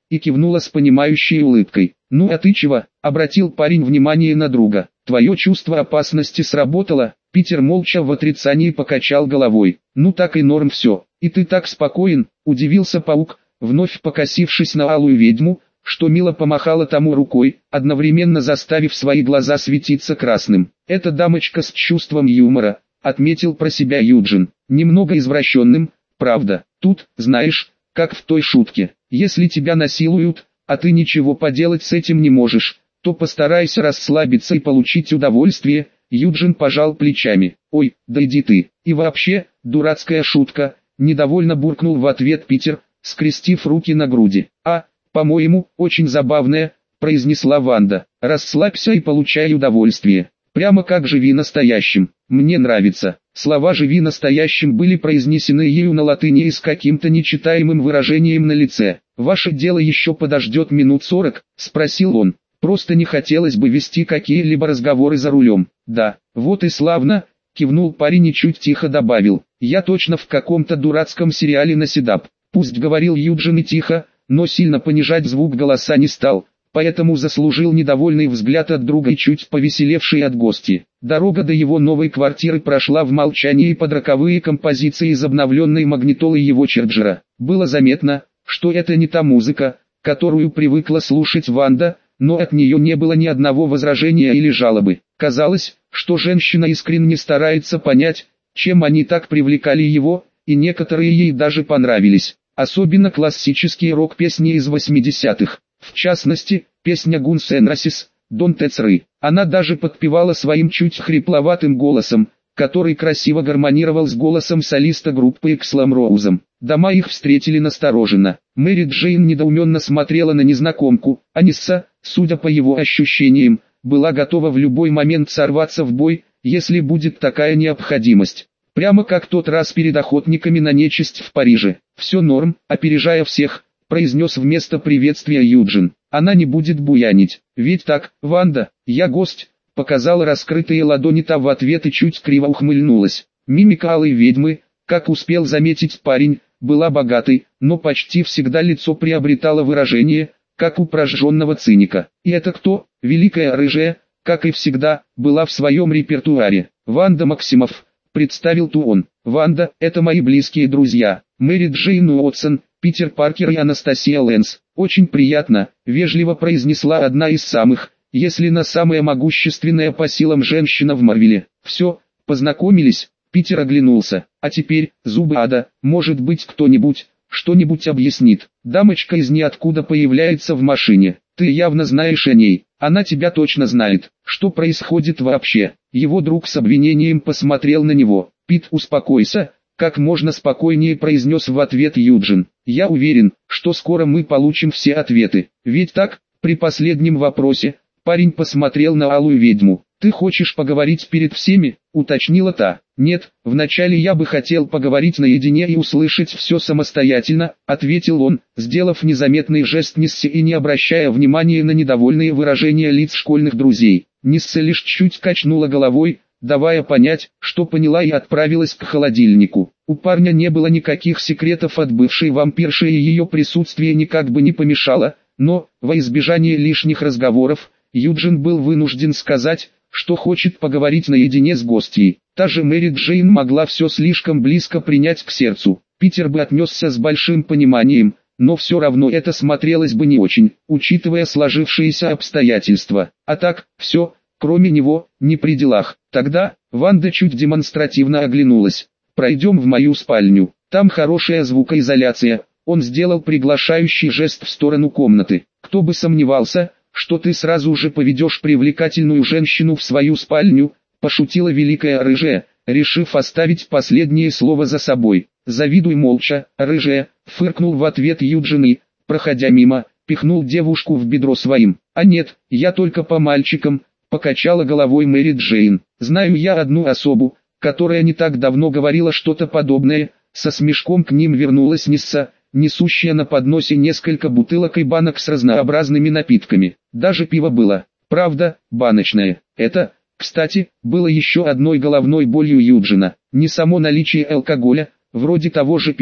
и кивнула с понимающей улыбкой. «Ну а ты чего?» — обратил парень внимание на друга. «Твое чувство опасности сработало?» Питер молча в отрицании покачал головой. «Ну так и норм все. И ты так спокоен?» — удивился паук, вновь покосившись на алую ведьму, что мило помахала тому рукой, одновременно заставив свои глаза светиться красным. «Это дамочка с чувством юмора», — отметил про себя Юджин. «Немного извращенным, правда. Тут, знаешь, как в той шутке, если тебя насилуют, а ты ничего поделать с этим не можешь, то постарайся расслабиться и получить удовольствие». Юджин пожал плечами. «Ой, да иди ты. И вообще, дурацкая шутка», — недовольно буркнул в ответ Питер, скрестив руки на груди. «А, по-моему, очень забавная», — произнесла Ванда. «Расслабься и получай удовольствие. Прямо как «живи настоящим». Мне нравится». Слова «живи настоящим» были произнесены ею на латыни и с каким-то нечитаемым выражением на лице. «Ваше дело еще подождет минут 40, спросил он. «Просто не хотелось бы вести какие-либо разговоры за рулем». «Да, вот и славно», — кивнул парень и чуть тихо добавил. «Я точно в каком-то дурацком сериале на седап». Пусть говорил Юджин и тихо, но сильно понижать звук голоса не стал, поэтому заслужил недовольный взгляд от друга и чуть повеселевший от гости. Дорога до его новой квартиры прошла в молчании под роковые композиции из обновленной магнитолы его Черджера. Было заметно, что это не та музыка, которую привыкла слушать Ванда, но от нее не было ни одного возражения или жалобы. Казалось, что женщина искренне старается понять, чем они так привлекали его, и некоторые ей даже понравились. Особенно классические рок-песни из 80-х. В частности, песня Guns N' Roses «Don't Touch Me». Она даже подпевала своим чуть хрипловатым голосом, который красиво гармонировал с голосом солиста группы Экслам Роузом. Дома их встретили настороженно. Мэри Джейн недоуменно смотрела на незнакомку, а Нисса, судя по его ощущениям, была готова в любой момент сорваться в бой, если будет такая необходимость. Прямо как тот раз перед охотниками на нечисть в Париже. «Все норм», опережая всех, произнес вместо приветствия Юджин. «Она не будет буянить. Ведь так, Ванда, я гость», показала раскрытые ладони та в ответ и чуть криво ухмыльнулась. Мимика алой ведьмы, как успел заметить парень, была богатой, но почти всегда лицо приобретало выражение, как у прожженного циника. «И это кто?» «Великая рыжая», как и всегда, была в своем репертуаре. «Ванда Максимов», представил он. «Ванда, это мои близкие друзья, Мэри Джейн Уотсон, Питер Паркер и Анастасия Лэнс». «Очень приятно», вежливо произнесла одна из самых, если на самая могущественная по силам женщина в Марвеле. «Все, познакомились?» Питер оглянулся. «А теперь, зубы ада, может быть кто-нибудь, что-нибудь объяснит. Дамочка из ниоткуда появляется в машине. Ты явно знаешь о ней. Она тебя точно знает. Что происходит вообще?» Его друг с обвинением посмотрел на него. «Пит, успокойся», как можно спокойнее произнес в ответ Юджин. «Я уверен, что скоро мы получим все ответы. Ведь так?» При последнем вопросе парень посмотрел на алую ведьму. «Ты хочешь поговорить перед всеми?» — уточнила та. «Нет, вначале я бы хотел поговорить наедине и услышать все самостоятельно», — ответил он, сделав незаметный жест Ниссе и не обращая внимания на недовольные выражения лиц школьных друзей. Нисса лишь чуть качнула головой, давая понять, что поняла, и отправилась к холодильнику. У парня не было никаких секретов от бывшей вампирши, и ее присутствие никак бы не помешало, но, во избежание лишних разговоров, Юджин был вынужден сказать, что хочет поговорить наедине с гостьей. Та же Мэри Джейн могла все слишком близко принять к сердцу. Питер бы отнесся с большим пониманием, но все равно это смотрелось бы не очень, учитывая сложившиеся обстоятельства. А так, все, кроме него, не при делах. Тогда, Ванда чуть демонстративно оглянулась. «Пройдем в мою спальню, там хорошая звукоизоляция». Он сделал приглашающий жест в сторону комнаты. «Кто бы сомневался, что ты сразу же поведешь привлекательную женщину в свою спальню», пошутила великая рыжая, решив оставить последнее слово за собой. «Завидуй молча, рыжая», фыркнул в ответ Юджин и, проходя мимо, пихнул девушку в бедро своим. «А нет, я только по мальчикам», покачала головой Мэри Джейн. «Знаю я одну особу, которая не так давно говорила что-то подобное». Со смешком к ним вернулась Нисса, несущая на подносе несколько бутылок и банок с разнообразными напитками. Даже пиво было, правда, баночное. Это, кстати, было еще одной головной болью Юджина. Не само наличие алкоголя, вроде того же пива,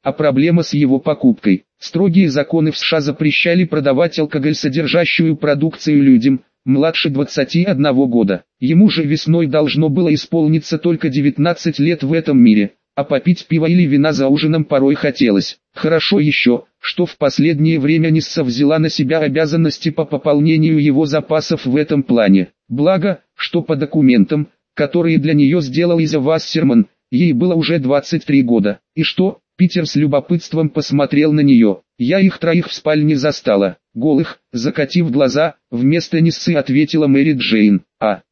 а проблема с его покупкой. Строгие законы в США запрещали продавать алкоголь, содержащую продукцию людям младше 21 года. Ему же весной должно было исполниться только 19 лет в этом мире, а попить пива или вина за ужином порой хотелось. Хорошо еще, что в последнее время Нисса взяла на себя обязанности по пополнению его запасов в этом плане. Благо, что по документам, которые для нее сделал Иза Вассерман, ей было уже 23 года. И что? Питер с любопытством посмотрел на нее. Я их троих в спальне застала. Голых, закатив глаза, вместо Ниссы ответила Мэри Джейн.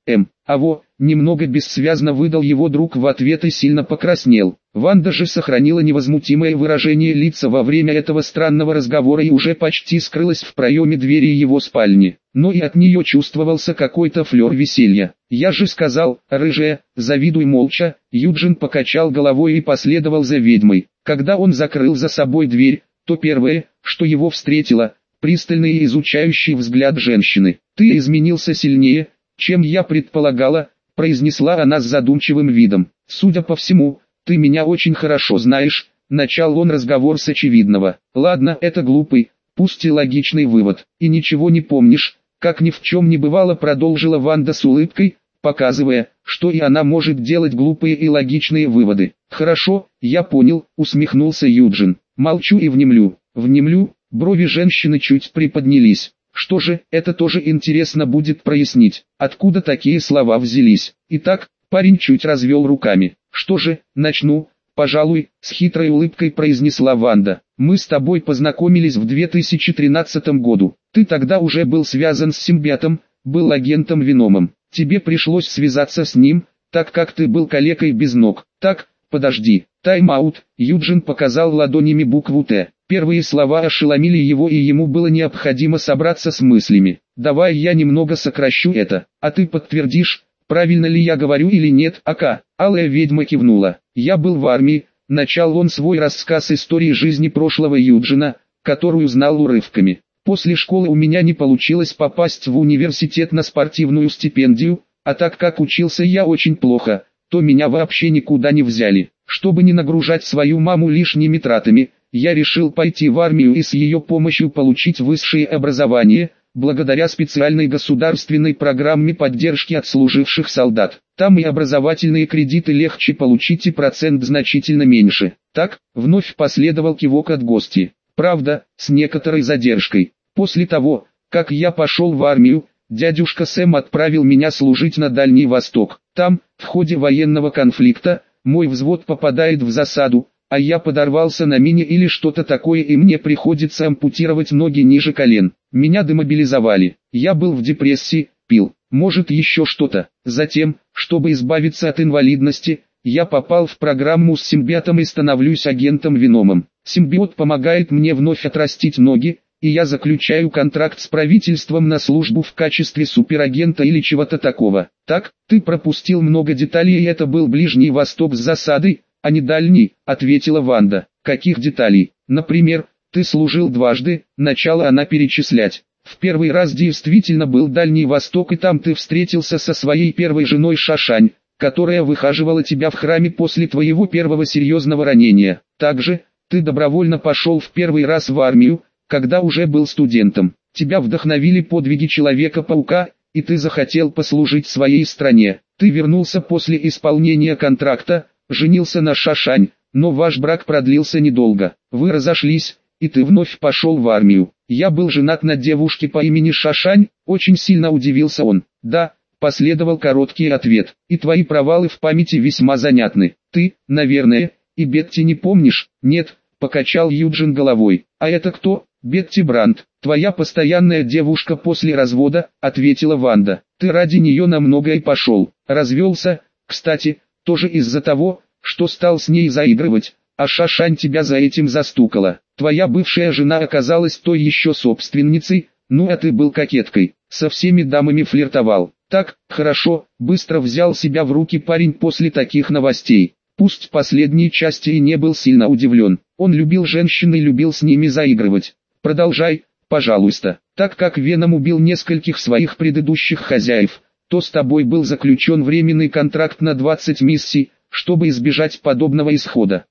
Немного бессвязно выдал его друг в ответ и сильно покраснел. Ванда же сохранила невозмутимое выражение лица во время этого странного разговора и уже почти скрылась в проеме двери его спальни. Но и от нее чувствовался какой-то флер веселья. «Я же сказал, рыжая, завидуй молча», Юджин покачал головой и последовал за ведьмой. Когда он закрыл за собой дверь, то первое, что его встретило, пристальный и изучающий взгляд женщины. «Ты изменился сильнее, чем я предполагала», произнесла она с задумчивым видом. «Судя по всему, ты меня очень хорошо знаешь», начал он разговор с очевидного. «Ладно, это глупый, пусть и логичный вывод. И ничего не помнишь», как ни в чем не бывало, продолжила Ванда с улыбкой, показывая, что и она может делать глупые и логичные выводы. «Хорошо, я понял», усмехнулся Юджин. «Молчу и внемлю». «Внемлю», брови женщины чуть приподнялись. Что же, это тоже интересно будет прояснить, откуда такие слова взялись. Итак, парень чуть развел руками. «Что же, начну, пожалуй», с хитрой улыбкой произнесла Ванда. «Мы с тобой познакомились в 2013 году. Ты тогда уже был связан с симбиотом, был агентом Веномом. Тебе пришлось связаться с ним, так как ты был калекой без ног. Так, подожди, тайм-аут», Юджин показал ладонями букву «Т». Первые слова ошеломили его, и ему было необходимо собраться с мыслями. «Давай я немного сокращу это, а ты подтвердишь, правильно ли я говорю или нет?» «Ака», алая ведьма кивнула. «Я был в армии», начал он свой рассказ истории жизни прошлого Юджина, которую знал урывками. «После школы у меня не получилось попасть в университет на спортивную стипендию, а так как учился я очень плохо, то меня вообще никуда не взяли. Чтобы не нагружать свою маму лишними тратами, я решил пойти в армию и с ее помощью получить высшее образование, благодаря специальной государственной программе поддержки отслуживших солдат. Там и образовательные кредиты легче получить, и процент значительно меньше». Так, вновь последовал кивок от гостей. «Правда, с некоторой задержкой. После того, как я пошел в армию, дядюшка Сэм отправил меня служить на Дальний Восток. Там, в ходе военного конфликта, мой взвод попадает в засаду, а я подорвался на мине или что-то такое, и мне приходится ампутировать ноги ниже колен. Меня демобилизовали. Я был в депрессии, пил, может еще что-то. Затем, чтобы избавиться от инвалидности, я попал в программу с симбиотом и становлюсь агентом Веномом. Симбиот помогает мне вновь отрастить ноги, и я заключаю контракт с правительством на службу в качестве суперагента или чего-то такого. Так, ты пропустил много деталей, и это был Ближний Восток с засадой, а не Дальний, ответила Ванда. «Каких деталей? Например, ты служил дважды», начала она перечислять. «В первый раз действительно был Дальний Восток, и там ты встретился со своей первой женой Шашань, которая выхаживала тебя в храме после твоего первого серьезного ранения. Также, ты добровольно пошел в первый раз в армию, когда уже был студентом. Тебя вдохновили подвиги Человека-паука, и ты захотел послужить своей стране. Ты вернулся после исполнения контракта, женился на Шашань, но ваш брак продлился недолго. Вы разошлись, и ты вновь пошел в армию. Я был женат на девушке по имени Шашань», очень сильно удивился он. «Да», последовал короткий ответ. «И твои провалы в памяти весьма занятны. Ты, наверное, и Бетти не помнишь?» «Нет», покачал Юджин головой. «А это кто?» «Бетти Брандт, твоя постоянная девушка после развода», ответила Ванда. «Ты ради нее на многое пошел. Развелся, кстати, тоже из-за того, что стал с ней заигрывать, а Шашань тебя за этим застукала. Твоя бывшая жена оказалась той еще собственницей, ну а ты был кокеткой, со всеми дамами флиртовал. Так, хорошо», быстро взял себя в руки парень после таких новостей. Пусть в последней части и не был сильно удивлен, он любил женщин и любил с ними заигрывать. «Продолжай, пожалуйста». «Так как Веном убил нескольких своих предыдущих хозяев, то с тобой был заключен временный контракт на 20 миссий, чтобы избежать подобного исхода.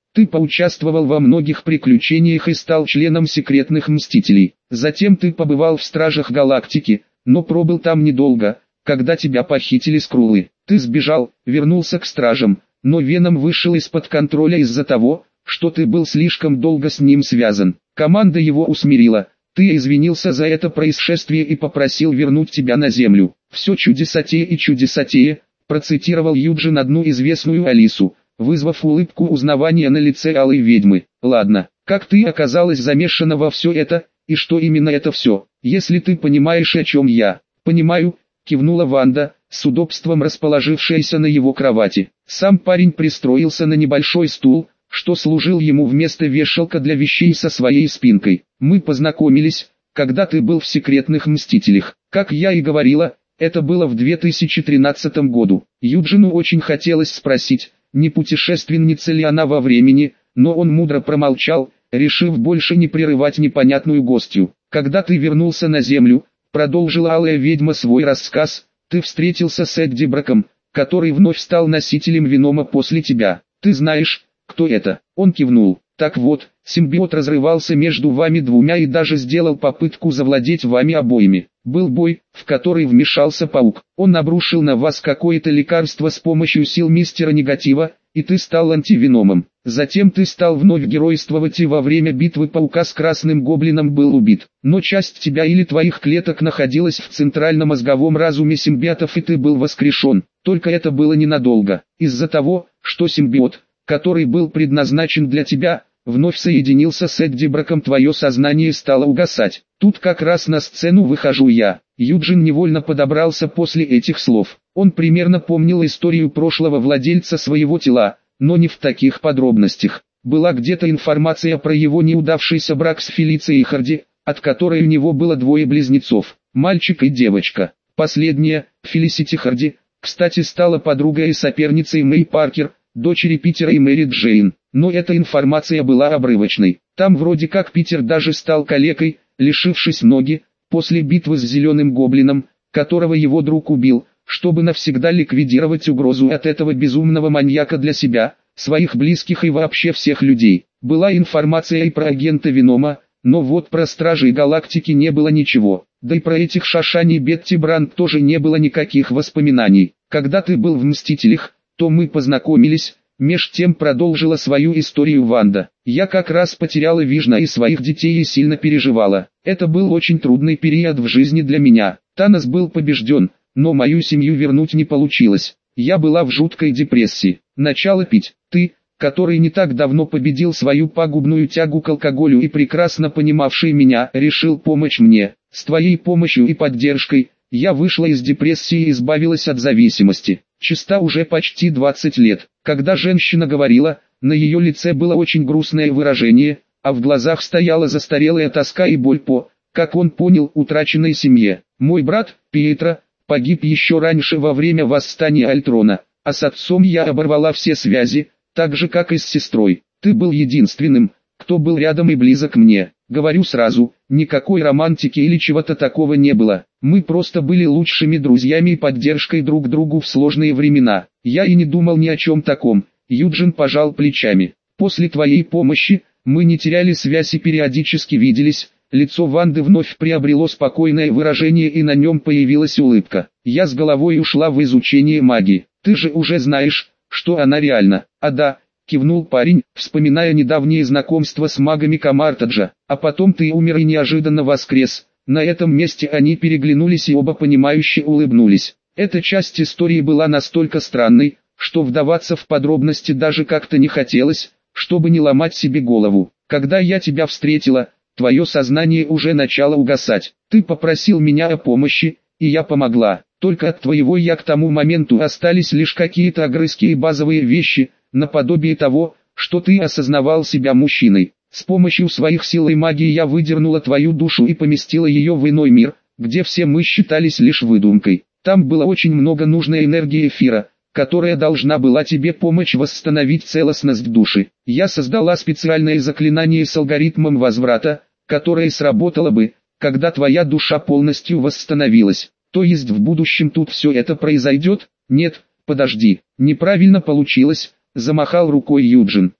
Ты поучаствовал во многих приключениях и стал членом секретных мстителей. Затем ты побывал в Стражах Галактики, но пробыл там недолго, когда тебя похитили скрулы. Ты сбежал, вернулся к Стражам, но Веном вышел из-под контроля из-за того, что ты был слишком долго с ним связан. Команда его усмирила. Ты извинился за это происшествие и попросил вернуть тебя на Землю. «Все чудесатее и чудесатее», процитировал Юджин одну известную Алису, вызвав улыбку узнавания на лице алой ведьмы. «Ладно, как ты оказалась замешана во все это, и что именно это все, если ты понимаешь, о чем я?» «Понимаю», кивнула Ванда, с удобством расположившаяся на его кровати. Сам парень пристроился на небольшой стул, что служил ему вместо вешалка для вещей со своей спинкой. «Мы познакомились, когда ты был в секретных мстителях. Как я и говорила, это было в 2013 году». Юджину очень хотелось спросить, не путешественница ли она во времени, но он мудро промолчал, решив больше не прерывать непонятную гостью. «Когда ты вернулся на Землю», продолжила алая ведьма свой рассказ, «ты встретился с Эдди Броком, который вновь стал носителем Венома после тебя. Ты знаешь, кто это?» Он кивнул. «Так вот, симбиот разрывался между вами двумя и даже сделал попытку завладеть вами обоими. Был бой, в который вмешался паук. Он обрушил на вас какое-то лекарство с помощью сил мистера Негатива, и ты стал антивеномом. Затем ты стал вновь геройствовать, и во время битвы паука с красным гоблином был убит. Но часть тебя или твоих клеток находилась в центральном мозговом разуме симбиотов, и ты был воскрешен. Только это было ненадолго. Из-за того, что симбиот, который был предназначен для тебя, вновь соединился с Эдди Броком, твое сознание стало угасать. Тут как раз на сцену выхожу я». Юджин невольно подобрался после этих слов. Он примерно помнил историю прошлого владельца своего тела, но не в таких подробностях. Была где-то информация про его неудавшийся брак с Фелицией Харди, от которой у него было двое близнецов, мальчик и девочка. Последняя, Фелисити Харди, кстати, стала подругой и соперницей Мэй Паркер, дочери Питера и Мэри Джейн. Но эта информация была обрывочной. Там вроде как Питер даже стал калекой, лишившись ноги, после битвы с Зеленым Гоблином, которого его друг убил, чтобы навсегда ликвидировать угрозу от этого безумного маньяка для себя, своих близких и вообще всех людей. Была информация и про агента Венома, но вот про Стражей Галактики не было ничего. Да и про этих Шошани Бетти Бранд тоже не было никаких воспоминаний. Когда ты был в Мстителях, то мы познакомились. Меж тем продолжила свою историю Ванда. Я как раз потеряла Вижна и своих детей и сильно переживала. Это был очень трудный период в жизни для меня. Танос был побежден, но мою семью вернуть не получилось. Я была в жуткой депрессии. Начала пить. Ты, который не так давно победил свою пагубную тягу к алкоголю и прекрасно понимавший меня, решил помочь мне. С твоей помощью и поддержкой я вышла из депрессии и избавилась от зависимости. Чиста уже почти 20 лет. Когда женщина говорила, на ее лице было очень грустное выражение, а в глазах стояла застарелая тоска и боль по, как он понял, утраченной семье. Мой брат, Пьетро, погиб еще раньше во время восстания Альтрона, а с отцом я оборвала все связи, так же как и с сестрой. Ты был единственным, кто был рядом и близок мне. Говорю сразу, никакой романтики или чего-то такого не было. Мы просто были лучшими друзьями и поддержкой друг другу в сложные времена. Я и не думал ни о чем таком. Юджин пожал плечами. После твоей помощи, мы не теряли связь и периодически виделись. Лицо Ванды вновь приобрело спокойное выражение и на нем появилась улыбка. Я с головой ушла в изучение магии. Ты же уже знаешь, что она реальна. А да, кивнул парень, вспоминая недавнее знакомство с магами Камартаджа. А потом ты умер и неожиданно воскрес. На этом месте они переглянулись и оба понимающе улыбнулись. Эта часть истории была настолько странной, что вдаваться в подробности даже как-то не хотелось, чтобы не ломать себе голову. Когда я тебя встретила, твое сознание уже начало угасать. Ты попросил меня о помощи, и я помогла. Только от твоего «я» к тому моменту остались лишь какие-то огрызки и базовые вещи, наподобие того, что ты осознавал себя мужчиной. С помощью своих сил и магии я выдернула твою душу и поместила ее в иной мир, где все мы считались лишь выдумкой. Там было очень много нужной энергии эфира, которая должна была тебе помочь восстановить целостность души. Я создала специальное заклинание с алгоритмом возврата, которое сработало бы, когда твоя душа полностью восстановилась. То есть в будущем тут все это произойдет? Нет, подожди, неправильно получилось, замахал рукой Юджин.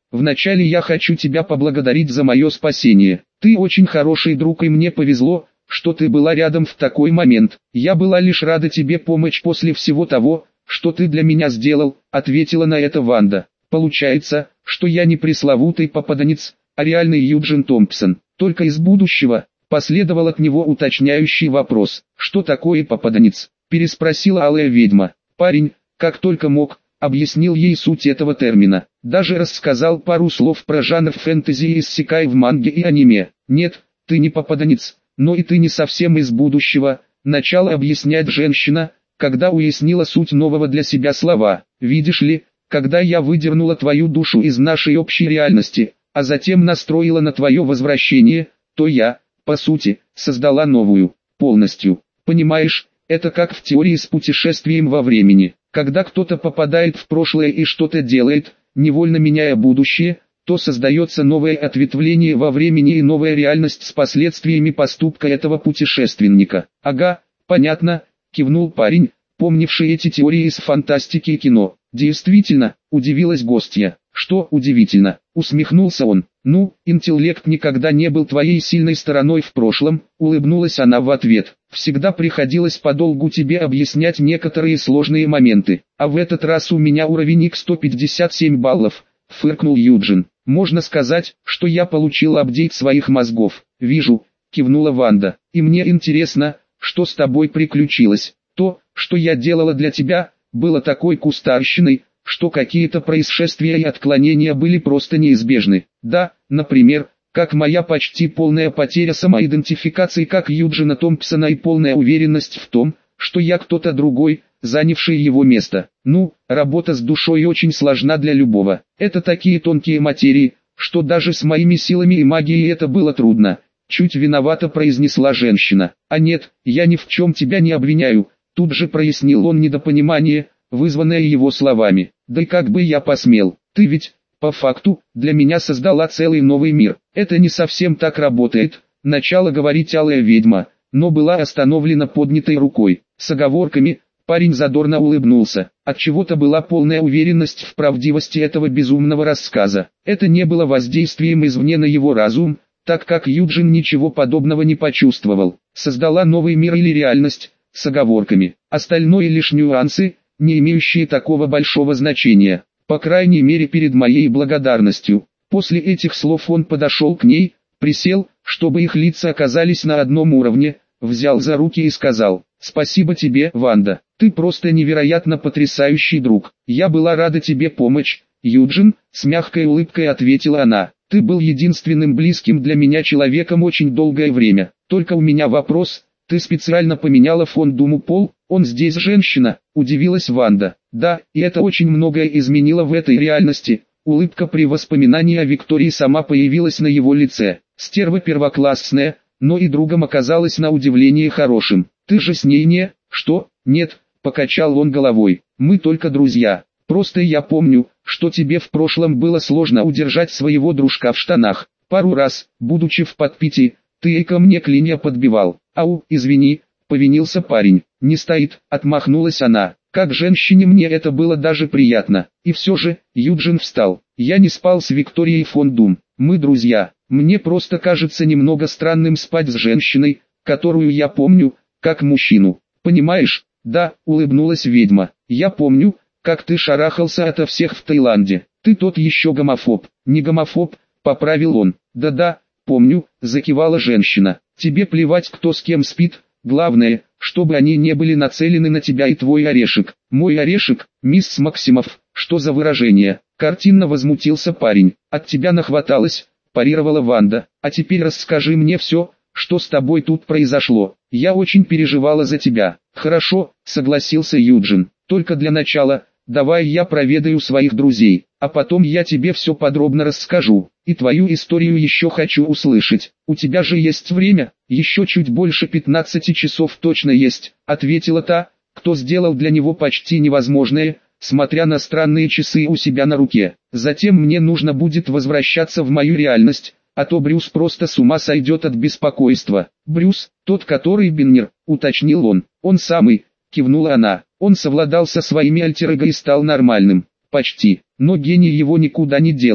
Вначале я хочу тебя поблагодарить за мое спасение. Ты очень хороший друг, и мне повезло, что ты была рядом в такой момент. Я была лишь рада тебе помочь после всего того, что ты для меня сделал», — ответила на это Ванда. «Получается, что я не пресловутый попаданец, а реальный Юджин Томпсон, только из будущего», — последовал от него уточняющий вопрос. «Что такое попаданец?» — переспросила алая ведьма. Парень, как только мог, объяснил ей суть этого термина. Даже рассказал пару слов про жанр фэнтези и иссякай в манге и аниме. «Нет, ты не попаданец, но и ты не совсем из будущего», — начала объяснять женщина, когда уяснила суть нового для себя слова. «Видишь ли, когда я выдернула твою душу из нашей общей реальности, а затем настроила на твое возвращение, то я, по сути, создала новую, полностью. Понимаешь, это как в теории с путешествием во времени. Когда кто-то попадает в прошлое и что-то делает, невольно меняя будущее, то создается новое ответвление во времени и новая реальность с последствиями поступка этого путешественника». «Ага, понятно», — кивнул парень, помнивший эти теории из фантастики и кино. «Действительно», — удивилась гостья. «Что удивительно?» — усмехнулся он. «Ну, интеллект никогда не был твоей сильной стороной в прошлом», — улыбнулась она в ответ. «Всегда приходилось подолгу тебе объяснять некоторые сложные моменты. А в этот раз у меня уровень X 157 баллов», — фыркнул Юджин. «Можно сказать, что я получил апдейт своих мозгов». «Вижу», — кивнула Ванда. «И мне интересно, что с тобой приключилось. То, что я делала для тебя, было такой кустарщиной, что какие-то происшествия и отклонения были просто неизбежны. Да, например, как моя почти полная потеря самоидентификации как Юджина Томпсона и полная уверенность в том, что я кто-то другой, занявший его место. Ну, работа с душой очень сложна для любого. Это такие тонкие материи, что даже с моими силами и магией это было трудно». Чуть виновато произнесла женщина. «А нет, я ни в чем тебя не обвиняю», тут же прояснил он недопонимание, вызванное его словами. «Да и как бы я посмел, ты ведь, по факту, для меня создала целый новый мир». «Это не совсем так работает», начала говорить алая ведьма, но была остановлена поднятой рукой. С оговорками, парень задорно улыбнулся. Отчего-то была полная уверенность в правдивости этого безумного рассказа. Это не было воздействием извне на его разум, так как Юджин ничего подобного не почувствовал. Создала новый мир или реальность, с оговорками. Остальное лишь нюансы, не имеющие такого большого значения, по крайней мере перед моей благодарностью. После этих слов он подошел к ней, присел, чтобы их лица оказались на одном уровне, взял за руки и сказал: «Спасибо тебе, Ванда, ты просто невероятно потрясающий друг. Я была рада тебе помочь, Юджин», с мягкой улыбкой ответила она. «Ты был единственным близким для меня человеком очень долгое время. Только у меня вопрос, ты специально поменяла фон Думу пол?» «Он здесь женщина», удивилась Ванда. «Да, и это очень многое изменило в этой реальности». Улыбка при воспоминании о Виктории сама появилась на его лице. Стерва первоклассная, но и другом оказалась на удивление хорошим. «Ты же с ней не...» «Что? Нет», покачал он головой. «Мы только друзья. Просто я помню, что тебе в прошлом было сложно удержать своего дружка в штанах. Пару раз, будучи в подпитии, ты и ко мне клинья подбивал». «Ау, извини», повинился парень. «Не стоит», отмахнулась она. «Как женщине мне это было даже приятно». И все же, Юджин встал. «Я не спал с Викторией фон Дум. Мы друзья. Мне просто кажется немного странным спать с женщиной, которую я помню, как мужчину. Понимаешь?» «Да», улыбнулась ведьма. «Я помню, как ты шарахался ото всех в Таиланде. Ты тот еще гомофоб». «Не гомофоб», поправил он. «Да-да, помню», закивала женщина. «Тебе плевать, кто с кем спит, главное, чтобы они не были нацелены на тебя и твой орешек». «Мой орешек, мисс Максимов, что за выражение?» Картинно возмутился парень. «От тебя нахваталось», парировала Ванда. «А теперь расскажи мне все, что с тобой тут произошло. Я очень переживала за тебя». «Хорошо», согласился Юджин. «Только для начала, давай я проведаю своих друзей, а потом я тебе все подробно расскажу. И твою историю еще хочу услышать. У тебя же есть время?» «Еще чуть больше 15 часов точно есть», ответила та, кто сделал для него почти невозможное, смотря на странные часы у себя на руке. «Затем мне нужно будет возвращаться в мою реальность, а то Брюс просто с ума сойдет от беспокойства». «Брюс, тот, который Биннер», уточнил он. «Он самый», кивнула она. «Он совладал со своими альтер-эго и стал нормальным». «Почти, но гений его никуда не делся.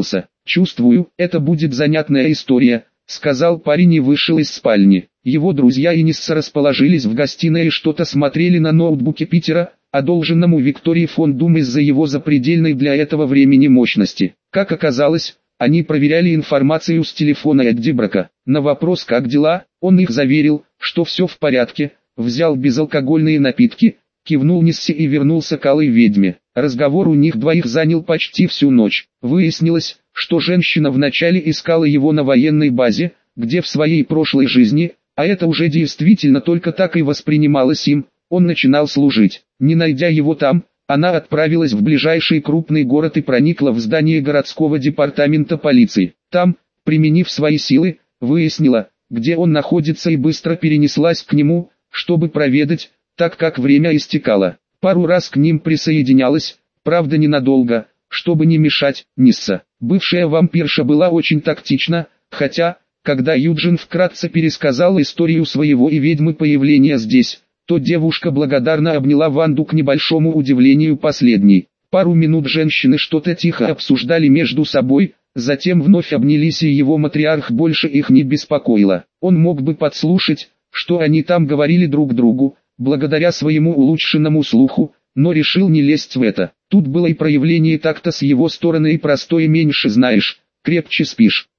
«Чувствую, это будет занятная история», — сказал парень и вышел из спальни. Его друзья и Нисса расположились в гостиной и что-то смотрели на ноутбуке Питера, одолженному Виктории фон Дум из-за его запредельной для этого времени мощности. Как оказалось, они проверяли информацию с телефона Эдди Брака. На вопрос «как дела?», он их заверил, что все в порядке, взял безалкогольные напитки, кивнул Ниссе и вернулся к алой ведьме. Разговор у них двоих занял почти всю ночь. Выяснилось, что женщина вначале искала его на военной базе, где в своей прошлой жизни, а это уже действительно только так и воспринималось им, он начинал служить. Не найдя его там, она отправилась в ближайший крупный город и проникла в здание городского департамента полиции. Там, применив свои силы, выяснила, где он находится и быстро перенеслась к нему, чтобы проведать, так как время истекало. Пару раз к ним присоединялась, правда ненадолго, чтобы не мешать. Нисса, бывшая вампирша, была очень тактична, хотя, когда Юджин вкратце пересказал историю своего и ведьмы появления здесь, то девушка благодарно обняла Ванду к небольшому удивлению последней. Пару минут женщины что-то тихо обсуждали между собой, затем вновь обнялись, и его матриарх больше их не беспокоило. Он мог бы подслушать, что они там говорили друг другу, благодаря своему улучшенному слуху, но решил не лезть в это. Тут было и проявление такта с его стороны, и простое «меньше знаешь, крепче спишь».